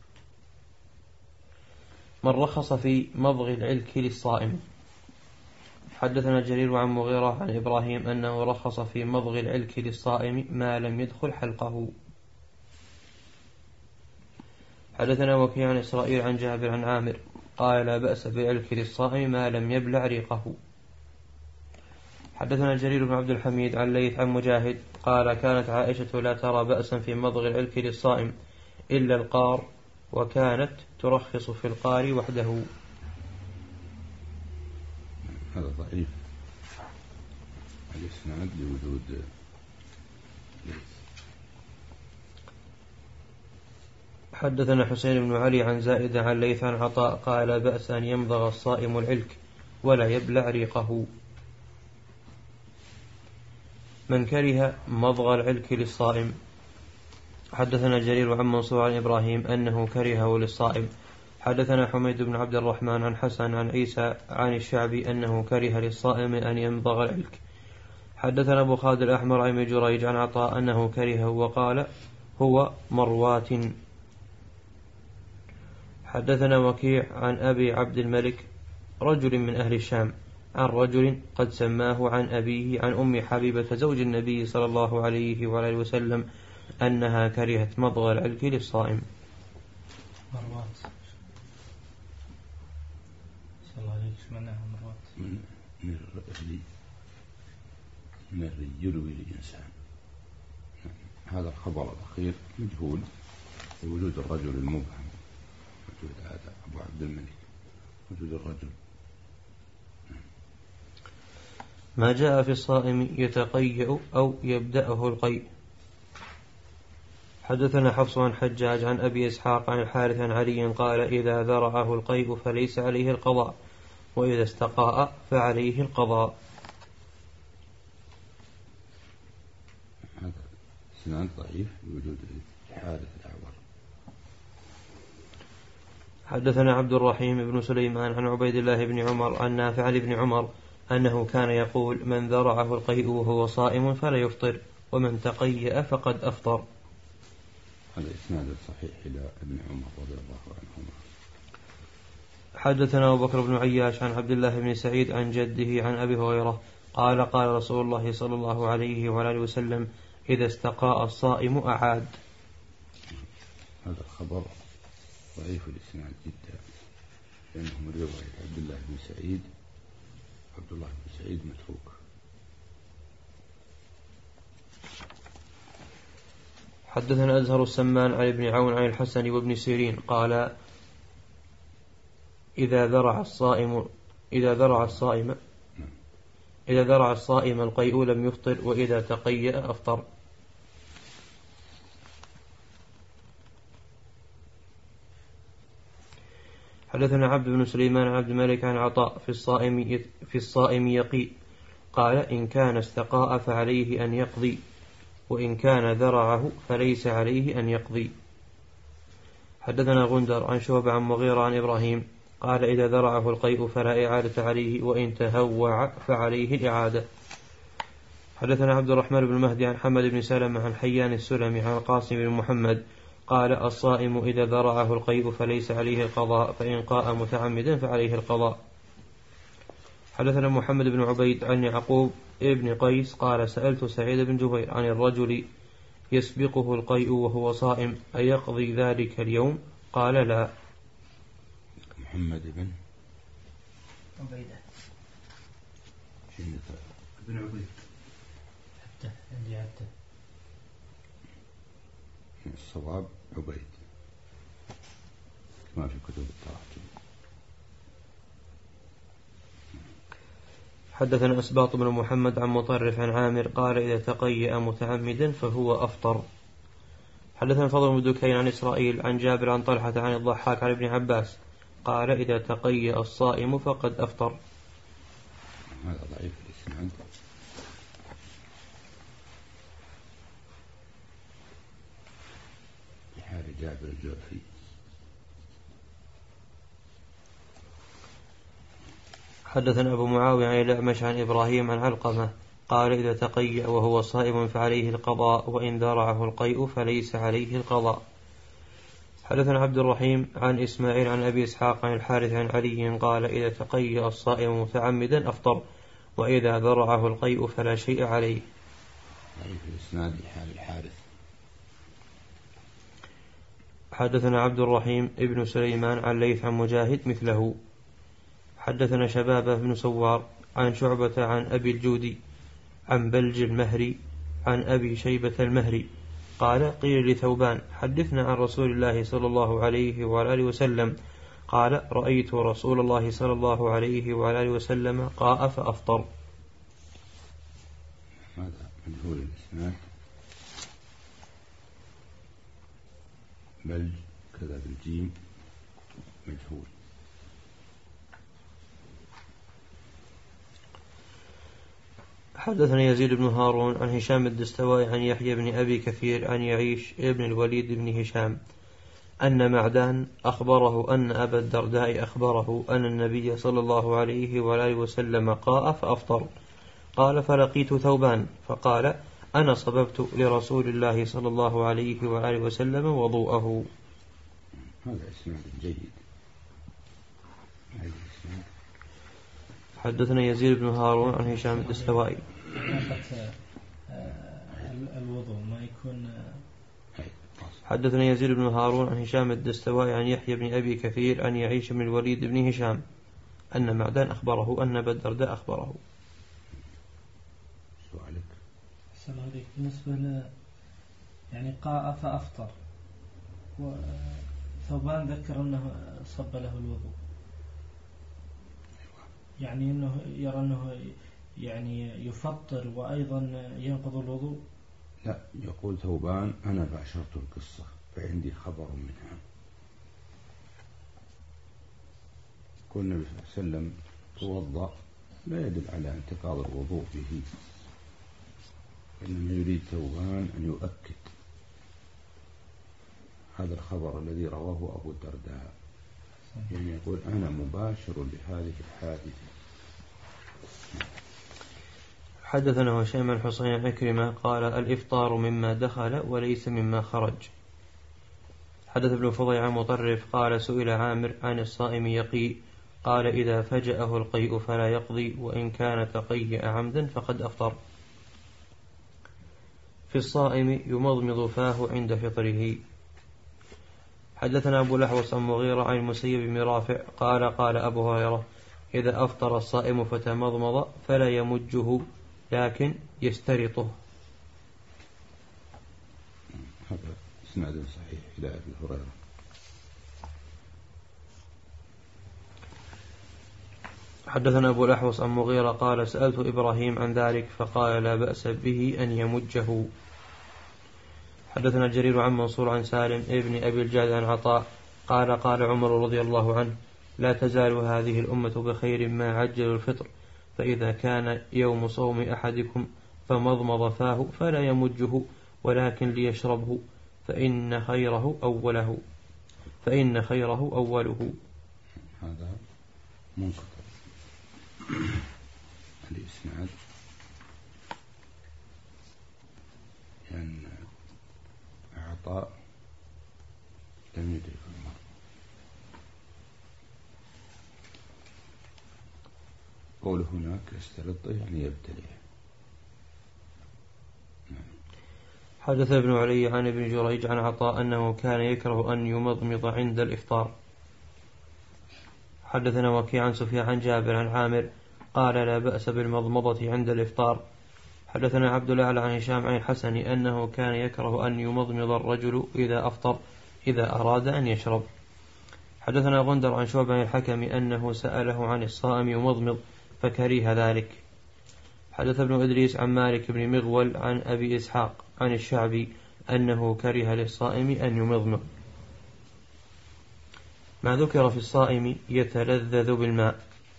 من رخص في مضغ العلك للصائم. حدثنا جرير عن مغيرة عن إبراهيم أنه رخص في مضغ العلك للصائم ما لم يدخل حلقه. حدثنا وكيع عن إسرائيل عن جابر عن عامر قال لا بأس بعلك للصائم ما لم يبلع ريقه. حدثنا جرير بن عبد الحميد عن ليث عن مجاهد قال كانت عائشة لا ترى بأسا في مضغ العلك للصائم إلا القار وكانت ترخص في القار وحده. هذا ضعيف الإسناد لوجود حدثنا حسين بن علي عن زائد عن ليث عن عطاء قال لا بأس أن يمضغ الصائم العلك ولا يبلع ريقه. من كره مضغ العلك للصائم. حدثنا جرير عن منصور عن إبراهيم أنه كرهه للصائم. حدثنا حميد بن عبد الرحمن عن حسن عن عيسى عن الشعبي أنه كره للصائم أن يمضغ العلك. حدثنا أبو خالد الأحمر عن جريج عن عطاء أنه كرهه وقال هو مروات. حدثنا وكيع عن أبي عبد الملك رجل من أهل الشام عن رجل قد سماه عن أبيه عن أم حبيبة زوج النبي صلى الله عليه وآله وسلم أنها كرهت مضغ العلك للصائم. مروات صلى الله عليه وسلم معناها مروات من من الرجل من الرجل يروي الإنسان. هذا الخبر الأخير مجهول بوجود الرجل المبهم. وجود هذا أبو عبد الملك وجود الرجل. ما جاء في الصائم يتقيأ أو يبدأه القيء. حدثنا حفص عن حجاج عن أبي إسحاق عن الحارث عن علي قال إذا ذرعه القيء فليس عليه القضاء وإذا استقاء فعليه القضاء. هذا سنان ضعيف بوجود الحارث الأعور. حدثنا عبد الرحيم بن سليمان عن عبيد الله بن عمر عن نافع لابن عمر أنه كان يقول من ذرعه القيء وهو صائم فلا يفطر ومن تقيأ فقد أفطر. هذا إسناد صحيح إلى ابن عمر رضي الله عنهما. حدثنا أبو بكر بن عياش عن عبد الله بن سعيد عن جده عن أبي هريرة قال قال رسول الله صلى الله عليه وآله وسلم إذا استقاء الصائم أعاد. هذا الخبر ضعيف الإسناد جدا لأنه من رواية عبد الله بن سعيد. عبد الله بن سعيد متروك. حدثنا أزهر السمان عن ابن عون عن الحسن وابن سيرين قال إذا ذرع الصائم إذا ذرع الصائم إذا ذرع الصائم القيء لم يفطر وإذا تقيأ أفطر. حدثنا عبد بن سليمان عن عبد الملك عن عطاء في الصائم في الصائم يقي قال إن كان استقاء فعليه أن يقضي وإن كان ذرعه فليس عليه أن يقضي. حدثنا غندر عن شعبة عن مغيرة عن إبراهيم قال إذا ذرعه القيء فلا إعادة عليه وإن تهوع فعليه الإعادة. حدثنا عبد الرحمن بن مهدي عن حمد بن سلمة عن حيان السلمي عن القاسم بن محمد قال الصائم إذا ذرعه القيء فليس عليه القضاء فإن قاء متعمدا فعليه القضاء. حدثنا محمد بن عبيد عن يعقوب ابن قيس قال سألت سعيد بن جبير عن الرجل يسبقه القيء وهو صائم أيقضي ذلك اليوم؟ قال لا. محمد بن عبيدة بن عبيد حتى عندي حتى الصواب عبيد ما في كتب التراجم. حدثنا أسباط بن محمد عن مطرف عن عامر قال إذا تقيأ متعمدا فهو أفطر. حدثنا فضل بن دكين عن إسرائيل عن جابر عن طلحة عن الضحاك عن ابن عباس قال إذا تقيأ الصائم فقد أفطر. هذا ضعيف الإسناد. بحال جابر الجعفي. حدثنا أبو معاوية عن الأعمش عن إبراهيم عن علقمة قال إذا تقيأ وهو صائم فعليه القضاء وإن ذرعه القيء فليس عليه القضاء. حدثنا عبد الرحيم عن إسماعيل عن أبي إسحاق عن الحارث عن علي قال إذا تقيأ الصائم متعمدا أفطر وإذا ذرعه القيء فلا شيء عليه. ضعيف الإسناد بحال الحارث. حدثنا عبد الرحيم ابن سليمان عن ليث عن مجاهد مثله. حدثنا شبابة بن سوار عن شعبة عن أبي الجودي عن بلج المهري عن أبي شيبة المهري قال قيل لثوبان حدثنا عن رسول الله صلى الله عليه وعلى وسلم قال رأيت رسول الله صلى الله عليه وعلى وسلم قاء فأفطر. هذا مجهول الإسناد. بلج كذا بالجيم مجهول. حدثنا يزيد بن هارون عن هشام الدستوائي عن يحيى بن أبي كثير عن يعيش ابن الوليد بن هشام أن معدان أخبره أن أبا الدرداء أخبره أن النبي صلى الله عليه وآله وسلم قاء فأفطر. قال فلقيت ثوبان فقال أنا صببت لرسول الله صلى الله عليه وآله وسلم وضوءه. هذا إسناد جيد. حدثنا يزيد بن هارون عن هشام الدستوائي. الوضوء ما يكون. حدثنا يزيد بن هارون عن هشام الدستوائي عن يحيى بن أبي كثير عن يعيش بن الوليد بن هشام أن معدان أخبره أن أبا الدرداء أخبره. سؤالك. السلام عليكم. بالنسبة ل يعني قاء فأفطر وثوبان ذكر أنه صب له الوضوء يعني أنه يرى أنه يعني يفطر وأيضا ينقض الوضوء. لا يقول ثوبان أنا باشرت القصة فعندي خبر منها. كل النبي صلى الله عليه وسلم توضأ لا يدل على انتقاض الوضوء به، إنما يريد ثوبان أن يؤكد هذا الخبر الذي رواه أبو الدرداء، يعني يقول أنا مباشر لهذه الحادثة. حدثنا هشام بن حسين عكرمة قال الإفطار مما دخل وليس مما خرج. حدث ابن فضيع مطرف قال سئل عامر عن الصائم يقي قال إذا فجأه القيء فلا يقضي وإن كان تقيأ عمدا فقد أفطر. في الصائم يمضمض فاه عند فطره. حدثنا أبو الأحوص عن مغيرة عن المسيب بن رافع قال قال أبو هريرة إذا أفطر الصائم فتمضمض فلا يمجه لكن يسترطه. هذا إسناد صحيح إلى أبي هريرة. حدثنا أبو الأحوص عن مغيرة قال سألت إبراهيم عن ذلك فقال لا بأس به أن يمجه. حدثنا جرير عن منصور عن سالم ابن أبي الجاد عن عطاء قال قال عمر رضي الله عنه لا تزال هذه الأمة بخير ما عجلوا الفطر، فإذا كان يوم صوم أحدكم فمضمض فاه فلا يمجه ولكن ليشربه، فإن خيره أوله فإن خيره أوله. هذا منقطع الإسناد، لأن عطاء لم يدرك المرء. قوله هناك يستلطه يعني يبتليه. حدث ابن علي عن ابن جريج عن عطاء أنه كان يكره أن يمضمض عند الإفطار. حدثنا وكيع عن سفيان عن جابر عن عامر قال لا بأس بالمضمضة عند الإفطار. حدثنا عبد الأعلى عن هشام عن الحسن أنه كان يكره أن يمضمض الرجل إذا أفطر إذا أراد أن يشرب. حدثنا غندر عن شعبة عن الحكم أنه سأله عن الصائم يمضمض فكره ذلك. حدث ابن إدريس عن مالك بن مغول عن أبي إسحاق عن الشعبي أنه كره للصائم أن يمضمض. ما ذكر في الصائم يتلذذ بالماء.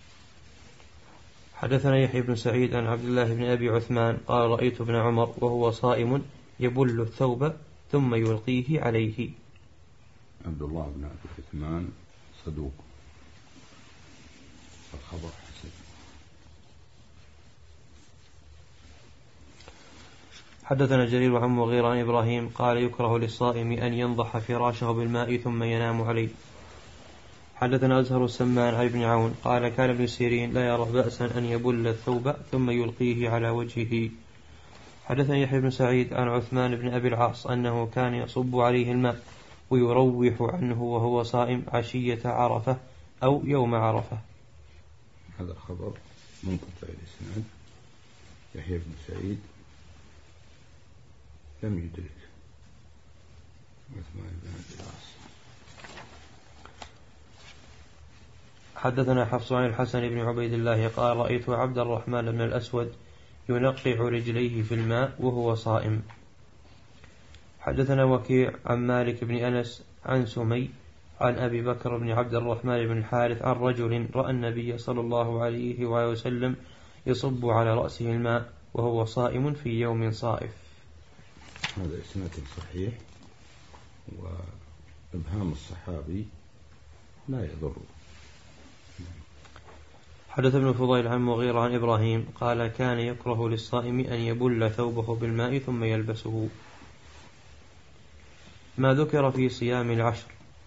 حدثنا يحيى بن سعيد عن عبد الله بن أبي عثمان قال رأيت ابن عمر وهو صائم يبل الثوب ثم يلقيه عليه. عبد الله بن أبي عثمان صدوق، الخبر حسن. حدثنا جرير عن مغيرة عن إبراهيم قال يكره للصائم أن ينضح فراشه بالماء ثم ينام عليه. حدثنا أزهر السمان عن ابن عون قال كان ابن سيرين لا يرى بأسا أن يبل الثوب ثم يلقيه على وجهه. حدثنا يحيى بن سعيد عن عثمان بن أبي العاص أنه كان يصب عليه الماء ويروح عنه وهو صائم عشية عرفة أو يوم عرفة. هذا الخبر منقطع الإسناد. يحيى بن سعيد لم يدرك عثمان بن أبي العاص. حدثنا حفص عن الحسن بن عبيد الله قال رأيت عبد الرحمن بن الأسود ينقع رجليه في الماء وهو صائم. حدثنا وكيع عن مالك بن أنس عن سمي عن أبي بكر بن عبد الرحمن بن الحارث عن رجل رأى النبي صلى الله عليه وآله وسلم يصب على رأسه الماء وهو صائم في يوم صائف. هذا إسناد صحيح، وإبهام الصحابي لا يضر. حدث ابن فضيل عن مغيرة عن إبراهيم قال كان يكره للصائم أن يبل ثوبه بالماء ثم يلبسه. ما ذكر في صيام العشر.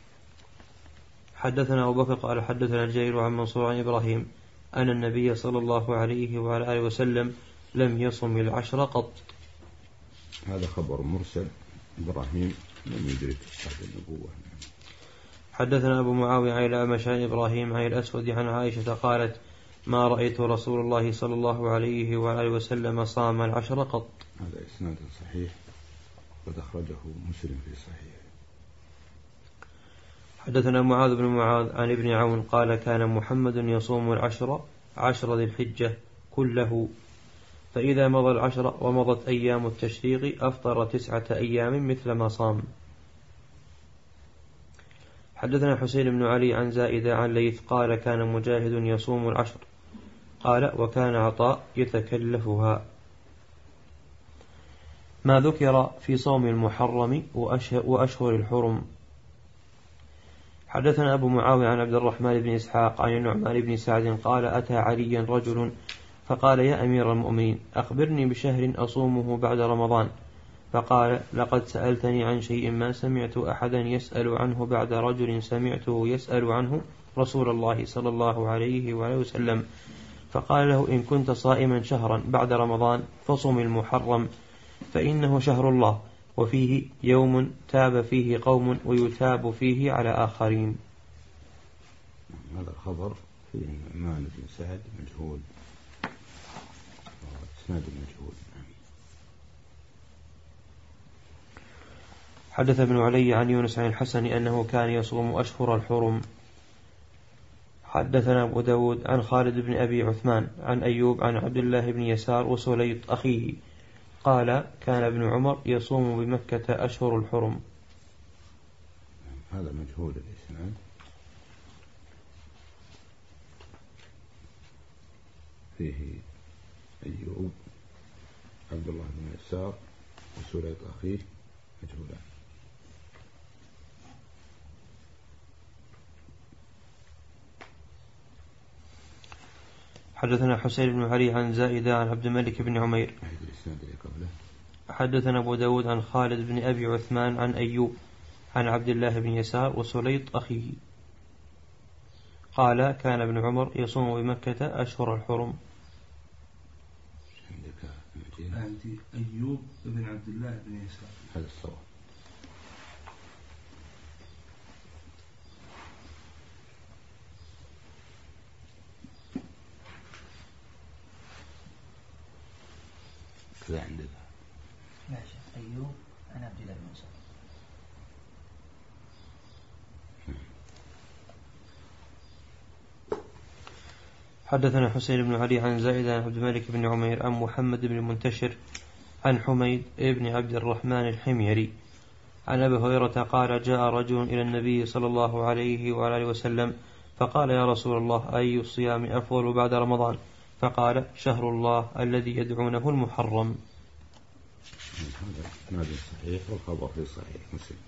حدثنا أبو بكر قال حدثنا الجرير عن منصور عن إبراهيم أن النبي صلى الله عليه وعلى آله وسلم لم يصم العشر قط. هذا خبر مرسل، إبراهيم لم يدرك بعد النبوة. حدثنا أبو معاوية عن الأعمش عن إبراهيم عن الأسود عن عائشة قالت ما رأيت رسول الله صلى الله عليه وعلى آله وسلم صام العشر قط. هذا إسناد صحيح قد أخرجه مسلم في صحيح. حدثنا معاذ بن معاذ عن ابن عون قال كان محمد يصوم العشر عشر ذي الحجة كله، فإذا مضى العشر ومضت أيام التشريق أفطر تسعة أيام مثل ما صام. حدثنا حسين بن علي عن زائدة عن ليث قال كان مجاهد يصوم العشر قال وكان عطاء يتكلفها. ما ذكر في صوم المحرم وأشهر الحرم. حدثنا أبو معاوية عن عبد الرحمن بن إسحاق عن النعمان بن سعد قال أتى عليا رجل فقال يا أمير المؤمنين أخبرني بشهر أصومه بعد رمضان، فقال لقد سألتني عن شيء ما سمعت أحدا يسأل عنه بعد رجل سمعته يسأل عنه رسول الله صلى الله عليه وآله وسلم، فقال له إن كنت صائما شهرا بعد رمضان فصم المحرم فإنه شهر الله وفيه يوم تاب فيه قوم ويتاب فيه على آخرين. هذا الخبر في النعمان بن سعد مجهول، اسناد مجهول. حدث ابن علي عن يونس عن الحسن أنه كان يصوم أشهر الحرم. حدثنا أبو داود عن خالد بن أبي عثمان عن أيوب عن عبد الله بن يسار وسليط أخيه قال كان ابن عمر يصوم بمكة أشهر الحرم. هذا مجهول الإسناد. فيه أيوب عبد الله بن يسار وسليط أخيه مجهولان. حدثنا حسين بن علي عن زائدة عن عبد الملك بن عمير. حدثنا أبو داود عن خالد بن أبي عثمان عن أيوب عن عبد الله بن يسار وسليط أخيه قال كان ابن عمر يصوم بمكة أشهر الحرم. عندي أيوب بن عبد الله بن يسار هذا الصواب. كذا عندك ماشي. أيوب عن عبد الله بن يسار. حدثنا حسين بن علي عن زائدة عن عبد الملك بن عمير عن محمد بن منتشر عن حميد بن عبد الرحمن الحميري عن أبي هريرة قال جاء رجل إلى النبي صلى الله عليه وآله وسلم فقال يا رسول الله أي الصيام أفضل بعد رمضان؟ فقال شهر الله الذي يدعونه المحرم. هذا صحيح والخبر في صحيح مسلم.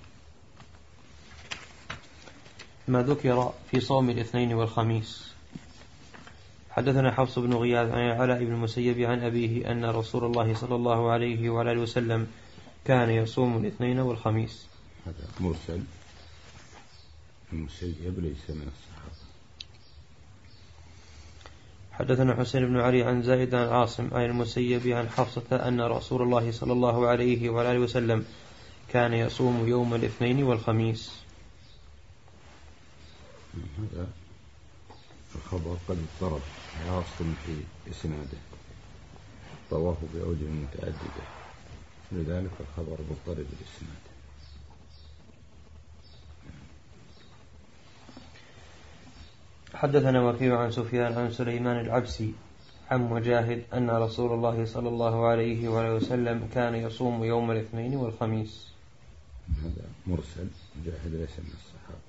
ما ذكر في صوم الاثنين والخميس. حدثنا حفص بن غياث عن العلاء بن المسيب عن أبيه أن رسول الله صلى الله عليه وآله وسلم كان يصوم الاثنين والخميس. هذا مرسل. المسيب ليس من الصحابة. حدثنا حسين بن علي عن زائد عن عاصم عن المسيب عن حفصة أن رسول الله صلى الله عليه وآله وسلم كان يصوم يوم الاثنين والخميس. هذا الخبر قد اضطرب عاصم في إسناده رواه بأوجه متعددة لذلك الخبر مضطرب الإسناد. حدثنا وكيع عن سفيان عن سليمان العبسي عن مجاهد أن رسول الله صلى الله عليه وآله وسلم كان يصوم يوم الاثنين والخميس. هذا مرسل. مجاهد ليس من الصحابة.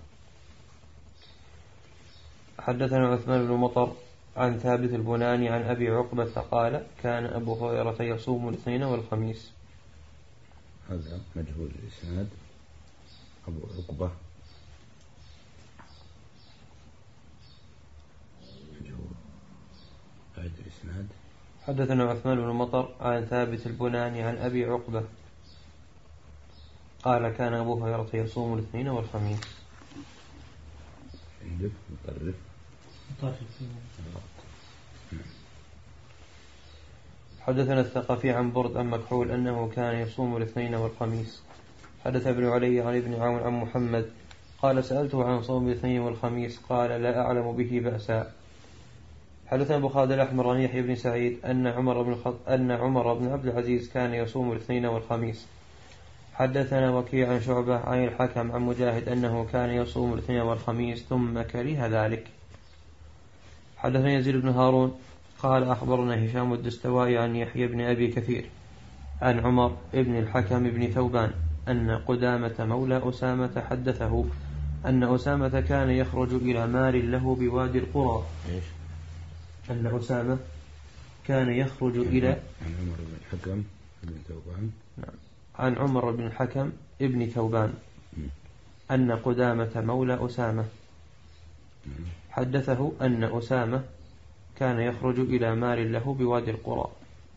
حدثنا عثمان بن مطر عن ثابت البناني عن أبي عقبة قال كان أبو هريرة يصوم الاثنين والخميس. هذا مجهول الإسناد. أبو عقبة مجهول. أعد الإسناد. حدثنا عثمان بن مطر عن ثابت البناني عن أبي عقبة قال كان أبو هريرة يصوم الاثنين والخميس. عندك مطرف. حدثنا الثقفي عن برد عن مكحول أنه كان يصوم الاثنين والخميس. حدث ابن علي عن ابن عون عن محمد قال سألته عن صوم الاثنين والخميس قال لا أعلم به بأسا. حدثنا أبو خالد الأحمر عن يحيى بن سعيد أن عمر بن خط... أن عمر بن عبد العزيز كان يصوم الاثنين والخميس. حدثنا وكيع عن شعبة عن الحكم عن مجاهد أنه كان يصوم الاثنين والخميس ثم كره ذلك. حدثنا يزيد بن هارون قال أخبرنا هشام الدستوائي عن يحيى بن أبي كثير عن عمر بن الحكم بن ثوبان أن قدامة مولى أسامة حدثه أن أسامة كان يخرج إلى مال له بوادي القرى. أن أسامة كان يخرج إلى عن عمر بن الحكم بن ثوبان عن عمر بن الحكم ابن ثوبان أن قدامة مولى أسامة حدثه أن أسامة كان يخرج إلى مال له بوادي القرى.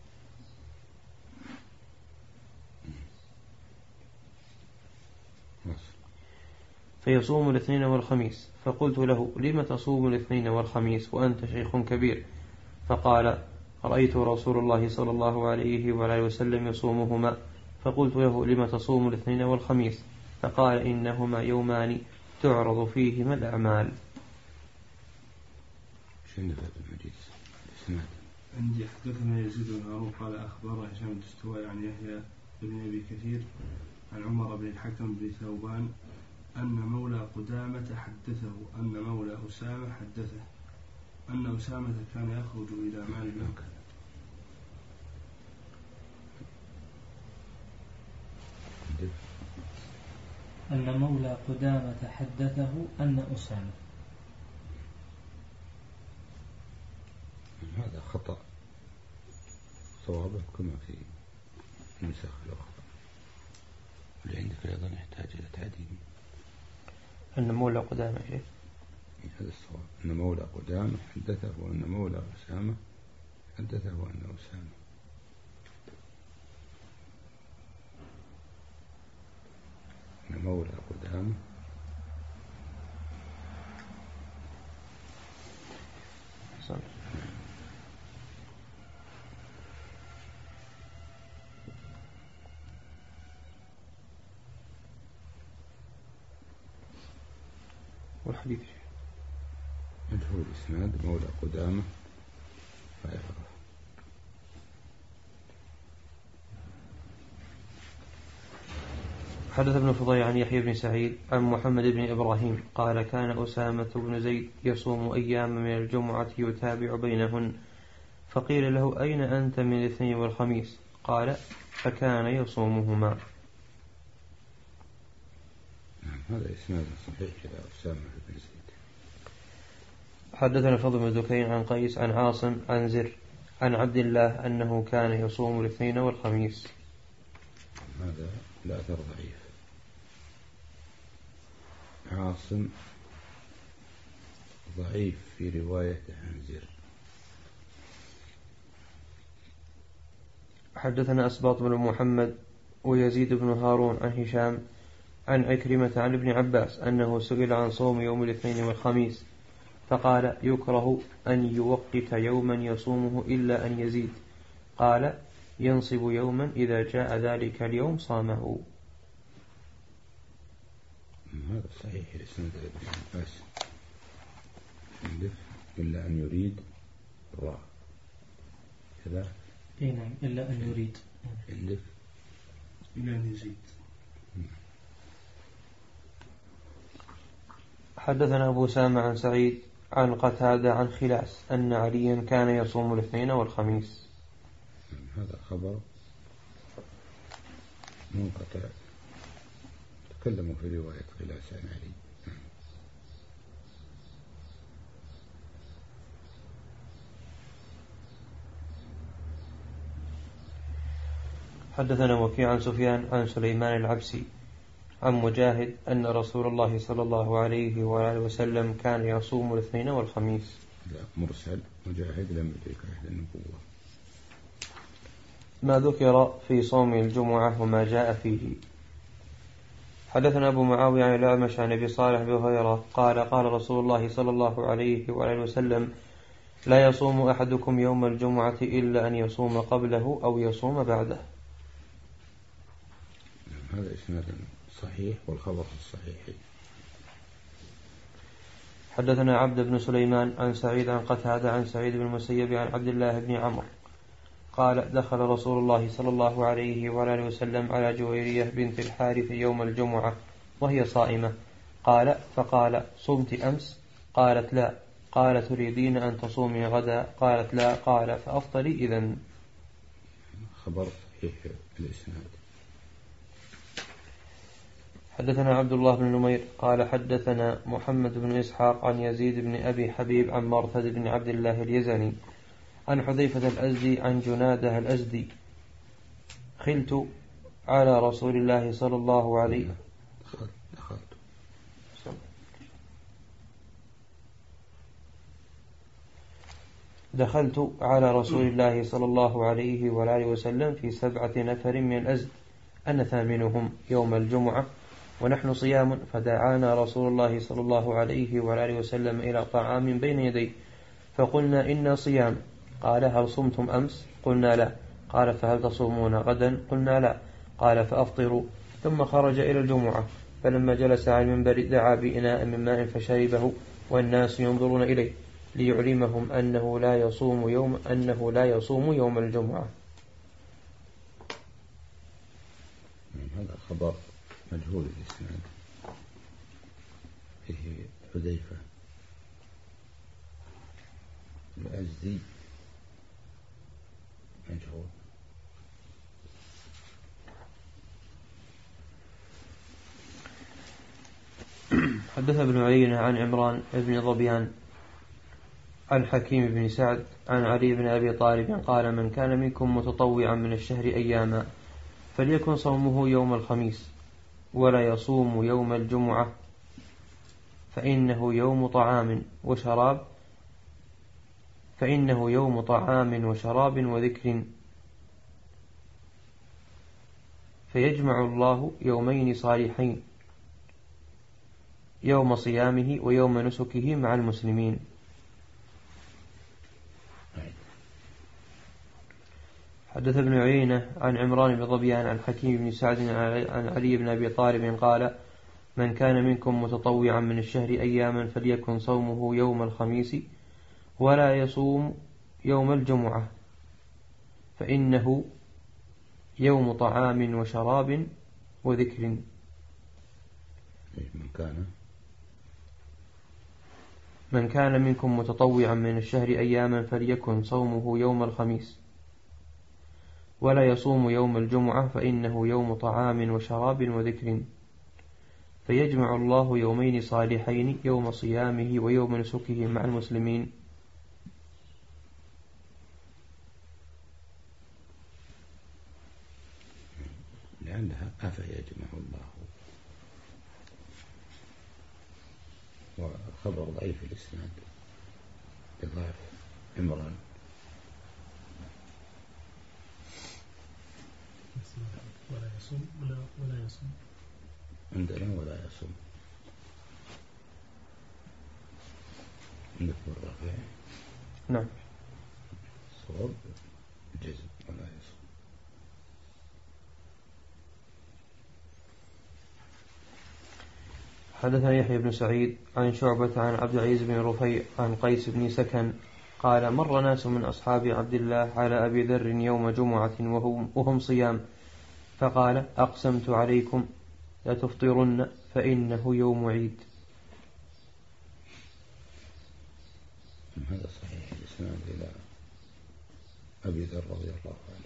فيصوم الاثنين والخميس. فقلت له لم تصوم الاثنين والخميس وأنت شيخ كبير؟ فقال رأيت رسول الله صلى الله عليه وآله وسلم يصومهما. فقلت له لم تصوم الاثنين والخميس؟ فقال إنهما يومان تعرض فيهما الأعمال. عندي حدثنا يزيد بن هارون قال أخبر هشام الدستوائي عن يحيى بن أبي كثير عن عمر بن الحكم بن ثوبان أن مولى قدامة حدثه أن مولى أسامة حدثه أن أسامة كان يخرج إلى مال له. أن مولى قدامة حدثه أن أسامة. هذا خطأ، صوابه كما في النسخ الأخرى. اللي عندك أيضا يحتاج إلى تعديل. أن مولى قدامة شيء هذا الصواب، أن مولى قدامة حدثه وأن مولى أسامة حدثه وأن أسامة. أن مولى قدامة صح. والحديث مجهول الإسناد مولى قدامة فيعرف. حدث ابن فضيل عن يحيى بن سعيد عن محمد بن إبراهيم قال كان أسامة بن زيد يصوم أيام من الجمعة يتابع بينهن، فقيل له أين أنت من الاثنين والخميس؟ قال فكان يصومهما. هذا إسناد صحيح إلى أسامة بن زيد. حدثنا فضل بن دكين عن قيس عن عاصم عن زر عن عبد الله أنه كان يصوم الاثنين والخميس. هذا لا أثر ضعيف. عاصم ضعيف في روايته عن زر. حدثنا أسباط بن محمد ويزيد بن هارون عن هشام عن عكرمة عن ابن عباس أنه سئل عن صوم يوم الاثنين والخميس فقال يكره أن يوقت يوما يصومه إلا أن يزيد. قال ينصب يوما إذا جاء ذلك اليوم صامه. هذا صحيح الإسناد ابن عباس عندك إلا أن يريد الراء كذا. اي نعم إلا أن يريد عندك إلا أن يزيد. حدثنا أبو سامة عن سعيد عن قتادة عن خلاس أن عليا كان يصوم الاثنين والخميس. هذا خبر منقطع تكلموا في رواية خلاس عن علي. حدثنا وكيع عن سفيان عن سليمان العبسي عن مجاهد أن رسول الله صلى الله عليه وآله وسلم كان يصوم الاثنين والخميس. لا مرسل، مجاهد لم يدرك عهد النبوة. ما ذكر في صوم الجمعة وما جاء فيه. حدثنا أبو معاوية عن الأعمش عن أبي صالح بن هريرة قال قال رسول الله صلى الله عليه وآله وسلم لا يصوم أحدكم يوم الجمعة إلا أن يصوم قبله أو يصوم بعده. هذا إسناد صحيح والخبر الصحيح. حدثنا عبد بن سليمان عن سعيد عن قتادة عن سعيد بن المسيب عن عبد الله بن عمرو قال دخل رسول الله صلى الله عليه وآله وسلم على جويرية بنت الحارث يوم الجمعة وهي صائمة. قال فقال صمت أمس؟ قالت لا. قال تريدين أن تصومي غدا؟ قالت لا. قال فأفطري إذن. خبر صحيح الإسناد. حدثنا عبد الله بن نمير قال حدثنا محمد بن إسحاق عن يزيد بن أبي حبيب عن مرثد بن عبد الله اليزني عن حذيفة الأزدي عن جناده الأزدي خلت على رسول الله صلى الله عليه دخلت على رسول الله صلى الله عليه وآله وسلم في سبعة نفر من الأزد أنا ثامنهم يوم الجمعة ونحن صيام، فدعانا رسول الله صلى الله عليه وآله وسلم إلى طعام بين يديه فقلنا إنا صيام. قال هل صمتم أمس؟ قلنا لا. قال فهل تصومون غدا؟ قلنا لا. قال فأفطروا. ثم خرج إلى الجمعة فلما جلس على المنبر دعا بإناء من ماء فشربه والناس ينظرون إليه ليعلمهم أنه لا يصوم يوم أنه لا يصوم يوم الجمعة. هذا خبر مجهول الإسناد فيه حذيفة الأزدي مجهول. حدث ابن عيينة عن عمران بن ظبيان عن حكيم بن سعد عن علي بن أبي طالب قال من كان منكم متطوعا من الشهر أياما فليكن صومه يوم الخميس ولا يصوم يوم الجمعة فإنه يوم طعام وشراب فإنه يوم طعام وشراب وذكر فيجمع الله يومين صالحين يوم صيامه ويوم نسكه مع المسلمين. حدث ابن عيينة عن عمران بن ظبيان عن حكيم بن سعد عن علي بن أبي طالب قال من كان منكم متطوعا من الشهر أياما فليكن صومه يوم الخميس ولا يصوم يوم الجمعة فإنه يوم طعام وشراب وذكر. من كان من كان منكم متطوعا من الشهر أياما فليكن صومه يوم الخميس ولا يصوم يوم الجمعة فإنه يوم طعام وشراب وذكر فيجمع الله يومين صالحين يوم صيامه ويوم نسكه مع المسلمين. لأنها أفيجمع الله وخبر ضعيف الإسناد بضعف عمران. ولا يصوم ولا ولا يصوم عندنا ولا يصوم عندك بالرافع نعم صواب جزم ولا يصوم. حدثنا يحيى بن سعيد عن شعبة عن عبد العزيز بن رفيع عن قيس بن سكن قال مر ناس من أصحاب عبد الله على أبي ذر يوم جمعة وهم, وهم صيام فقال أقسمت عليكم لتفطرن فإنه يوم عيد. هذا صحيح الإسناد إلى أبي ذر رضي الله عنه.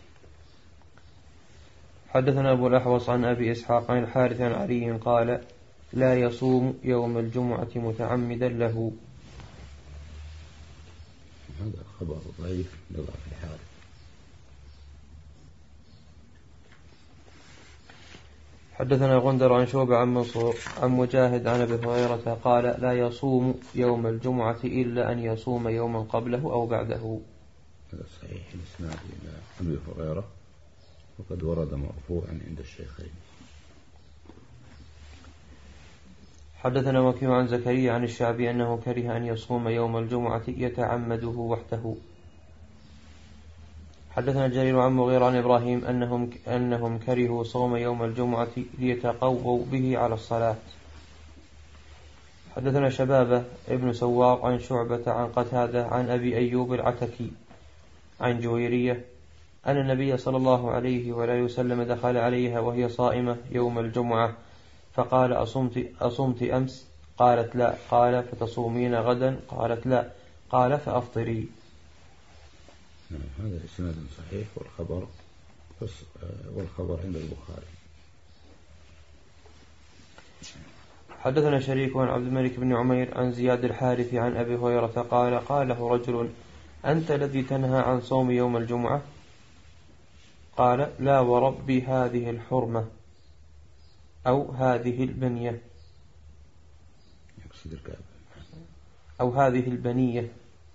حدثنا أبو الأحوص عن أبي إسحاق عن الحارث عن علي قال لا يصوم يوم الجمعة متعمدا له. هذا خبر ضعيف لضعف الحارث. حدثنا غندر عن شعبة عن منصور عن مجاهد عن أبي هريرة قال لا يصوم يوم الجمعة إلا أن يصوم يوما قبله أو بعده. هذا صحيح الإسناد إلى أبي هريرة وقد ورد مرفوعا عند الشيخين. حدثنا وكيع عن زكريا عن الشعبي أنه كره أن يصوم يوم الجمعة يتعمده وحده. حدثنا جرير عن مغير عن إبراهيم أنهم, أنهم كرهوا صوم يوم الجمعة ليتقووا به على الصلاة. حدثنا شبابة ابن سواق عن شعبة عن قتادة عن أبي أيوب العتكي عن جويرية أن النبي صلى الله عليه وآله وسلم دخل عليها وهي صائمة يوم الجمعة فقال أصمت, أصمت أمس؟ قالت لا. قال فتصومين غدا؟ قالت لا. قال فأفطري. هذا إسناد صحيح والخبر والخبر عند البخاري. حدثنا شريك عن عبد الملك بن عمير عن زياد الحارث عن أبي هريرة قال قال له رجل أنت الذي تنهى عن صوم يوم الجمعة؟ قال لا ورب هذه الحرمة أو هذه البنية أو هذه البنية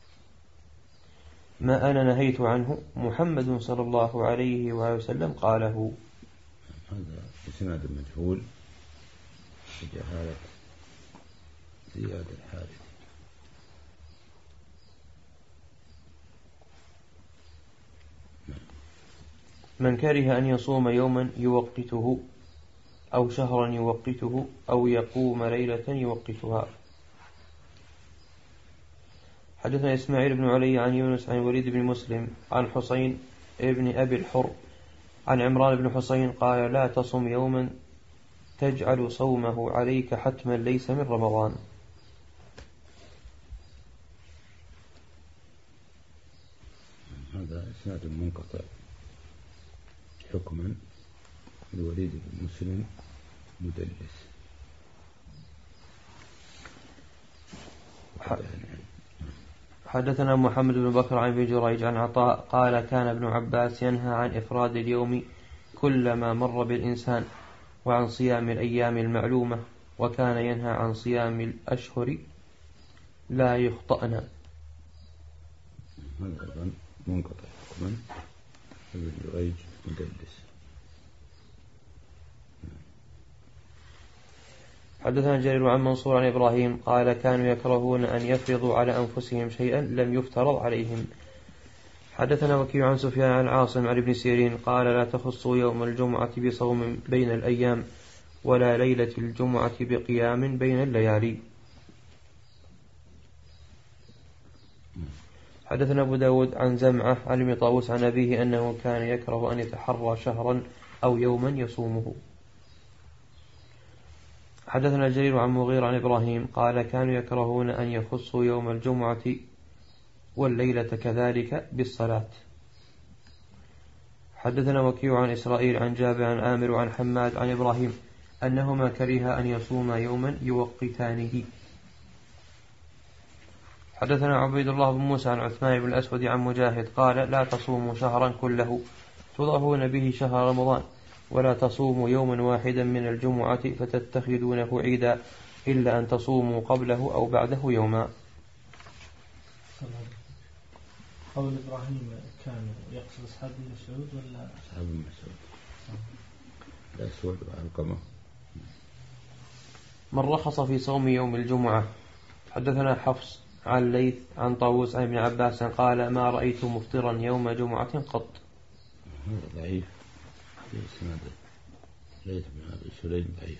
ما أنا نهيت عنه محمد صلى الله عليه وسلم قاله. هذا إسناد مجهول بجهالة زياد الحارث. من كره أن يصوم يوما يوقته أو شهرا يوقته أو يقوم ليلة يوقتها. حدثنا إسماعيل بن علي عن يونس عن وليد بن مسلم عن حسين ابن أبي الحر عن عمران بن حسين قال لا تصم يوما تجعل صومه عليك حتما ليس من رمضان. هذا إسناد منقطع حكما. الوليد بن مسلم مدلس. حدثنا محمد بن بكر عن ابن جريج عن عطاء قال كان ابن عباس ينهى عن إفراد اليوم كلما مر بالإنسان وعن صيام الأيام المعلومة، وكان ينهى عن صيام الأشهر لا يخطأنا. هذا منقطع حكما ابن جريج مدلس. حدثنا جرير عن منصور عن إبراهيم قال كانوا يكرهون أن يفرضوا على أنفسهم شيئا لم يفترض عليهم. حدثنا وكيع عن سفيان عن عاصم عن ابن سيرين قال لا تخصوا يوم الجمعة بصوم بين الأيام ولا ليلة الجمعة بقيام بين الليالي. حدثنا أبو داود عن زمعة عن ابن طاووس عن أبيه أنه كان يكره أن يتحرى شهرا أو يوما يصومه. حدثنا جرير عن مغير عن إبراهيم قال كانوا يكرهون أن يخصوا يوم الجمعة والليلة كذلك بالصلاة. حدثنا وكيع عن إسرائيل عن جابر عن عامر وعن حماد عن إبراهيم أنهما كره أن يصوم يوما يوقتانه. حدثنا عبيد الله بن موسى عن عثمان بن الأسود عن مجاهد قال لا تصوموا شهرا كله تضاهون به شهر رمضان، ولا تصوموا يوما واحدا من الجمعة فتتخذونه عيدا، إلا أن تصوموا قبله أو بعده يوما. قول إبراهيم كان يقصد أصحاب بن مسعود ولا أصحاب بن مسعود؟ الأسود وعلقمة. من رخص في صوم يوم الجمعة. حدثنا حفص عن ليث عن طاووس عن ابن عباس قال ما رأيت مفطرا يوم جمعة قط. هذا ضعيف في إسناد ليث بن أبي سليم ضعيف.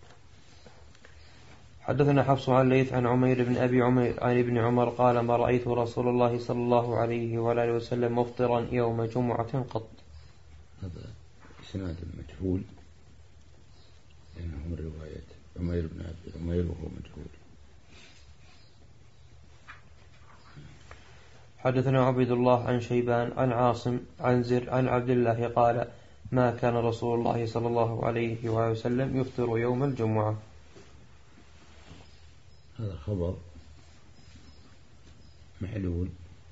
حدثنا حفص عن ليث عن عمير بن أبي عمير عن ابن عمر قال ما رأيت رسول الله صلى الله عليه وآله وسلم مفطرا يوم جمعة قط. هذا إسناد مجهول لأنه من رواية عمير بن أبي عمير وهو مجهول. حدثنا عبيد الله عن شيبان عن عاصم عن زر عن عبد الله قال ما كان رسول الله صلى الله عليه وآله وسلم يفطر يوم الجمعة. هذا خبر معلول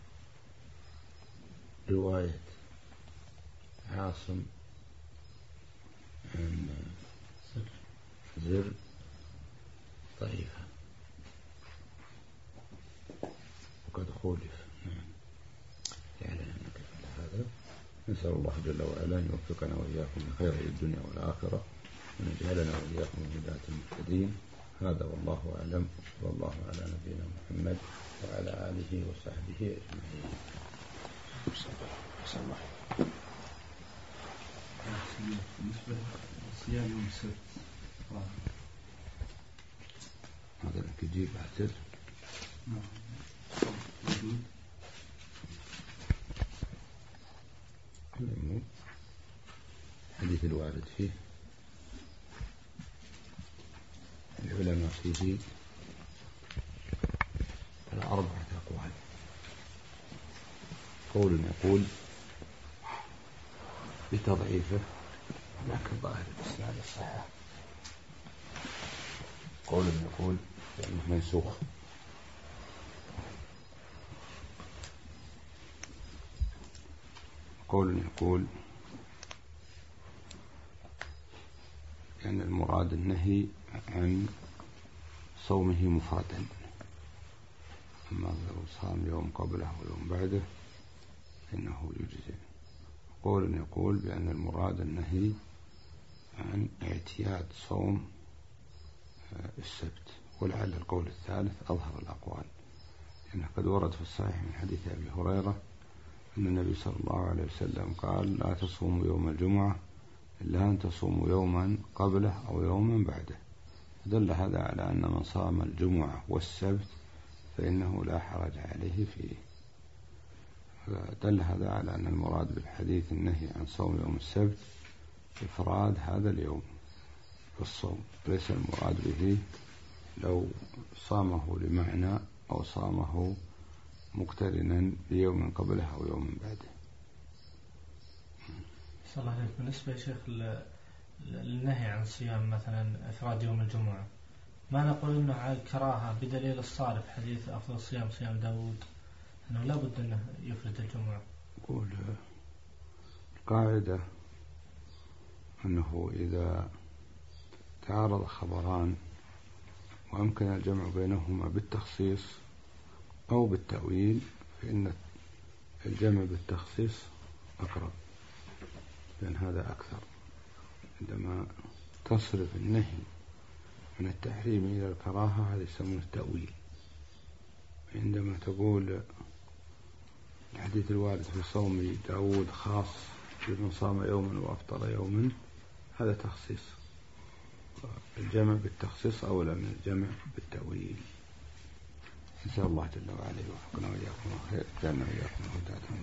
رواية عاصم عن زر ضعيفة وقد خولف. يعني هذا نسأل الله جل وعلا أن يوفقنا وإياكم لخير الدنيا والآخرة وأن يجعلنا وإياكم من هداة المهتدين. هذا والله أعلم. صلى الله على نبينا محمد وعلى آله وصحبه أجمعين. بالنسبة لصيام يوم السبت هذا لك يجيب اعتذر. الحديث الوارد فيه العلماء فيه على أربعة أقوال. قول يقول بتضعيفه لكن ظاهر الإسناد الصحيح. قول يقول بأنه منسوخ. قول يقول يعني المراد النهي عن صومه مفردا، أما لو صام يوم قبله ويوم بعده فإنه يجزئ. قول يقول بأن المراد النهي عن اعتياد صوم السبت، ولعل القول الثالث أظهر الأقوال، لأنه قد ورد في الصحيح من حديث أبي هريرة أن النبي صلى الله عليه وسلم قال لا تصوموا يوم الجمعة إلا أن تصوموا يوما قبله أو يوما بعده. دل هذا على أن من صام الجمعة والسبت فإنه لا حرج عليه فيه. دل هذا على أن المراد بالحديث النهي عن صوم يوم السبت إفراد هذا اليوم بالصوم، ليس المراد به لو صامه لمعنى أو صامه مقترنا بيوم قبله أو يوم بعده. صلى الله عليه وسلم. بالنسبة يا شيخ للنهي عن صيام مثلا إفراد يوم الجمعة، ما نقول إنه على الكراهة بدليل الصارف حديث أفضل الصيام صيام داود أنه لا بد أنه يفرد الجمعة. يقول القاعدة أنه إذا تعارض خبران وأمكن الجمع بينهما بالتخصيص أو بالتأويل فإن الجمع بالتخصيص أقرب، لأن هذا أكثر. عندما تصرف النهي من التحريم إلى الكراهة هذا يسمونه التأويل. عندما تقول الحديث الوارد في صوم داود خاص بمن صام يوما وأفطر يوما هذا تخصيص. الجمع بالتخصيص أولى من الجمع بالتأويل. نسأل الله جل وعلا يوفقنا وإياكم الخير، جعلنا وإياكم هداة.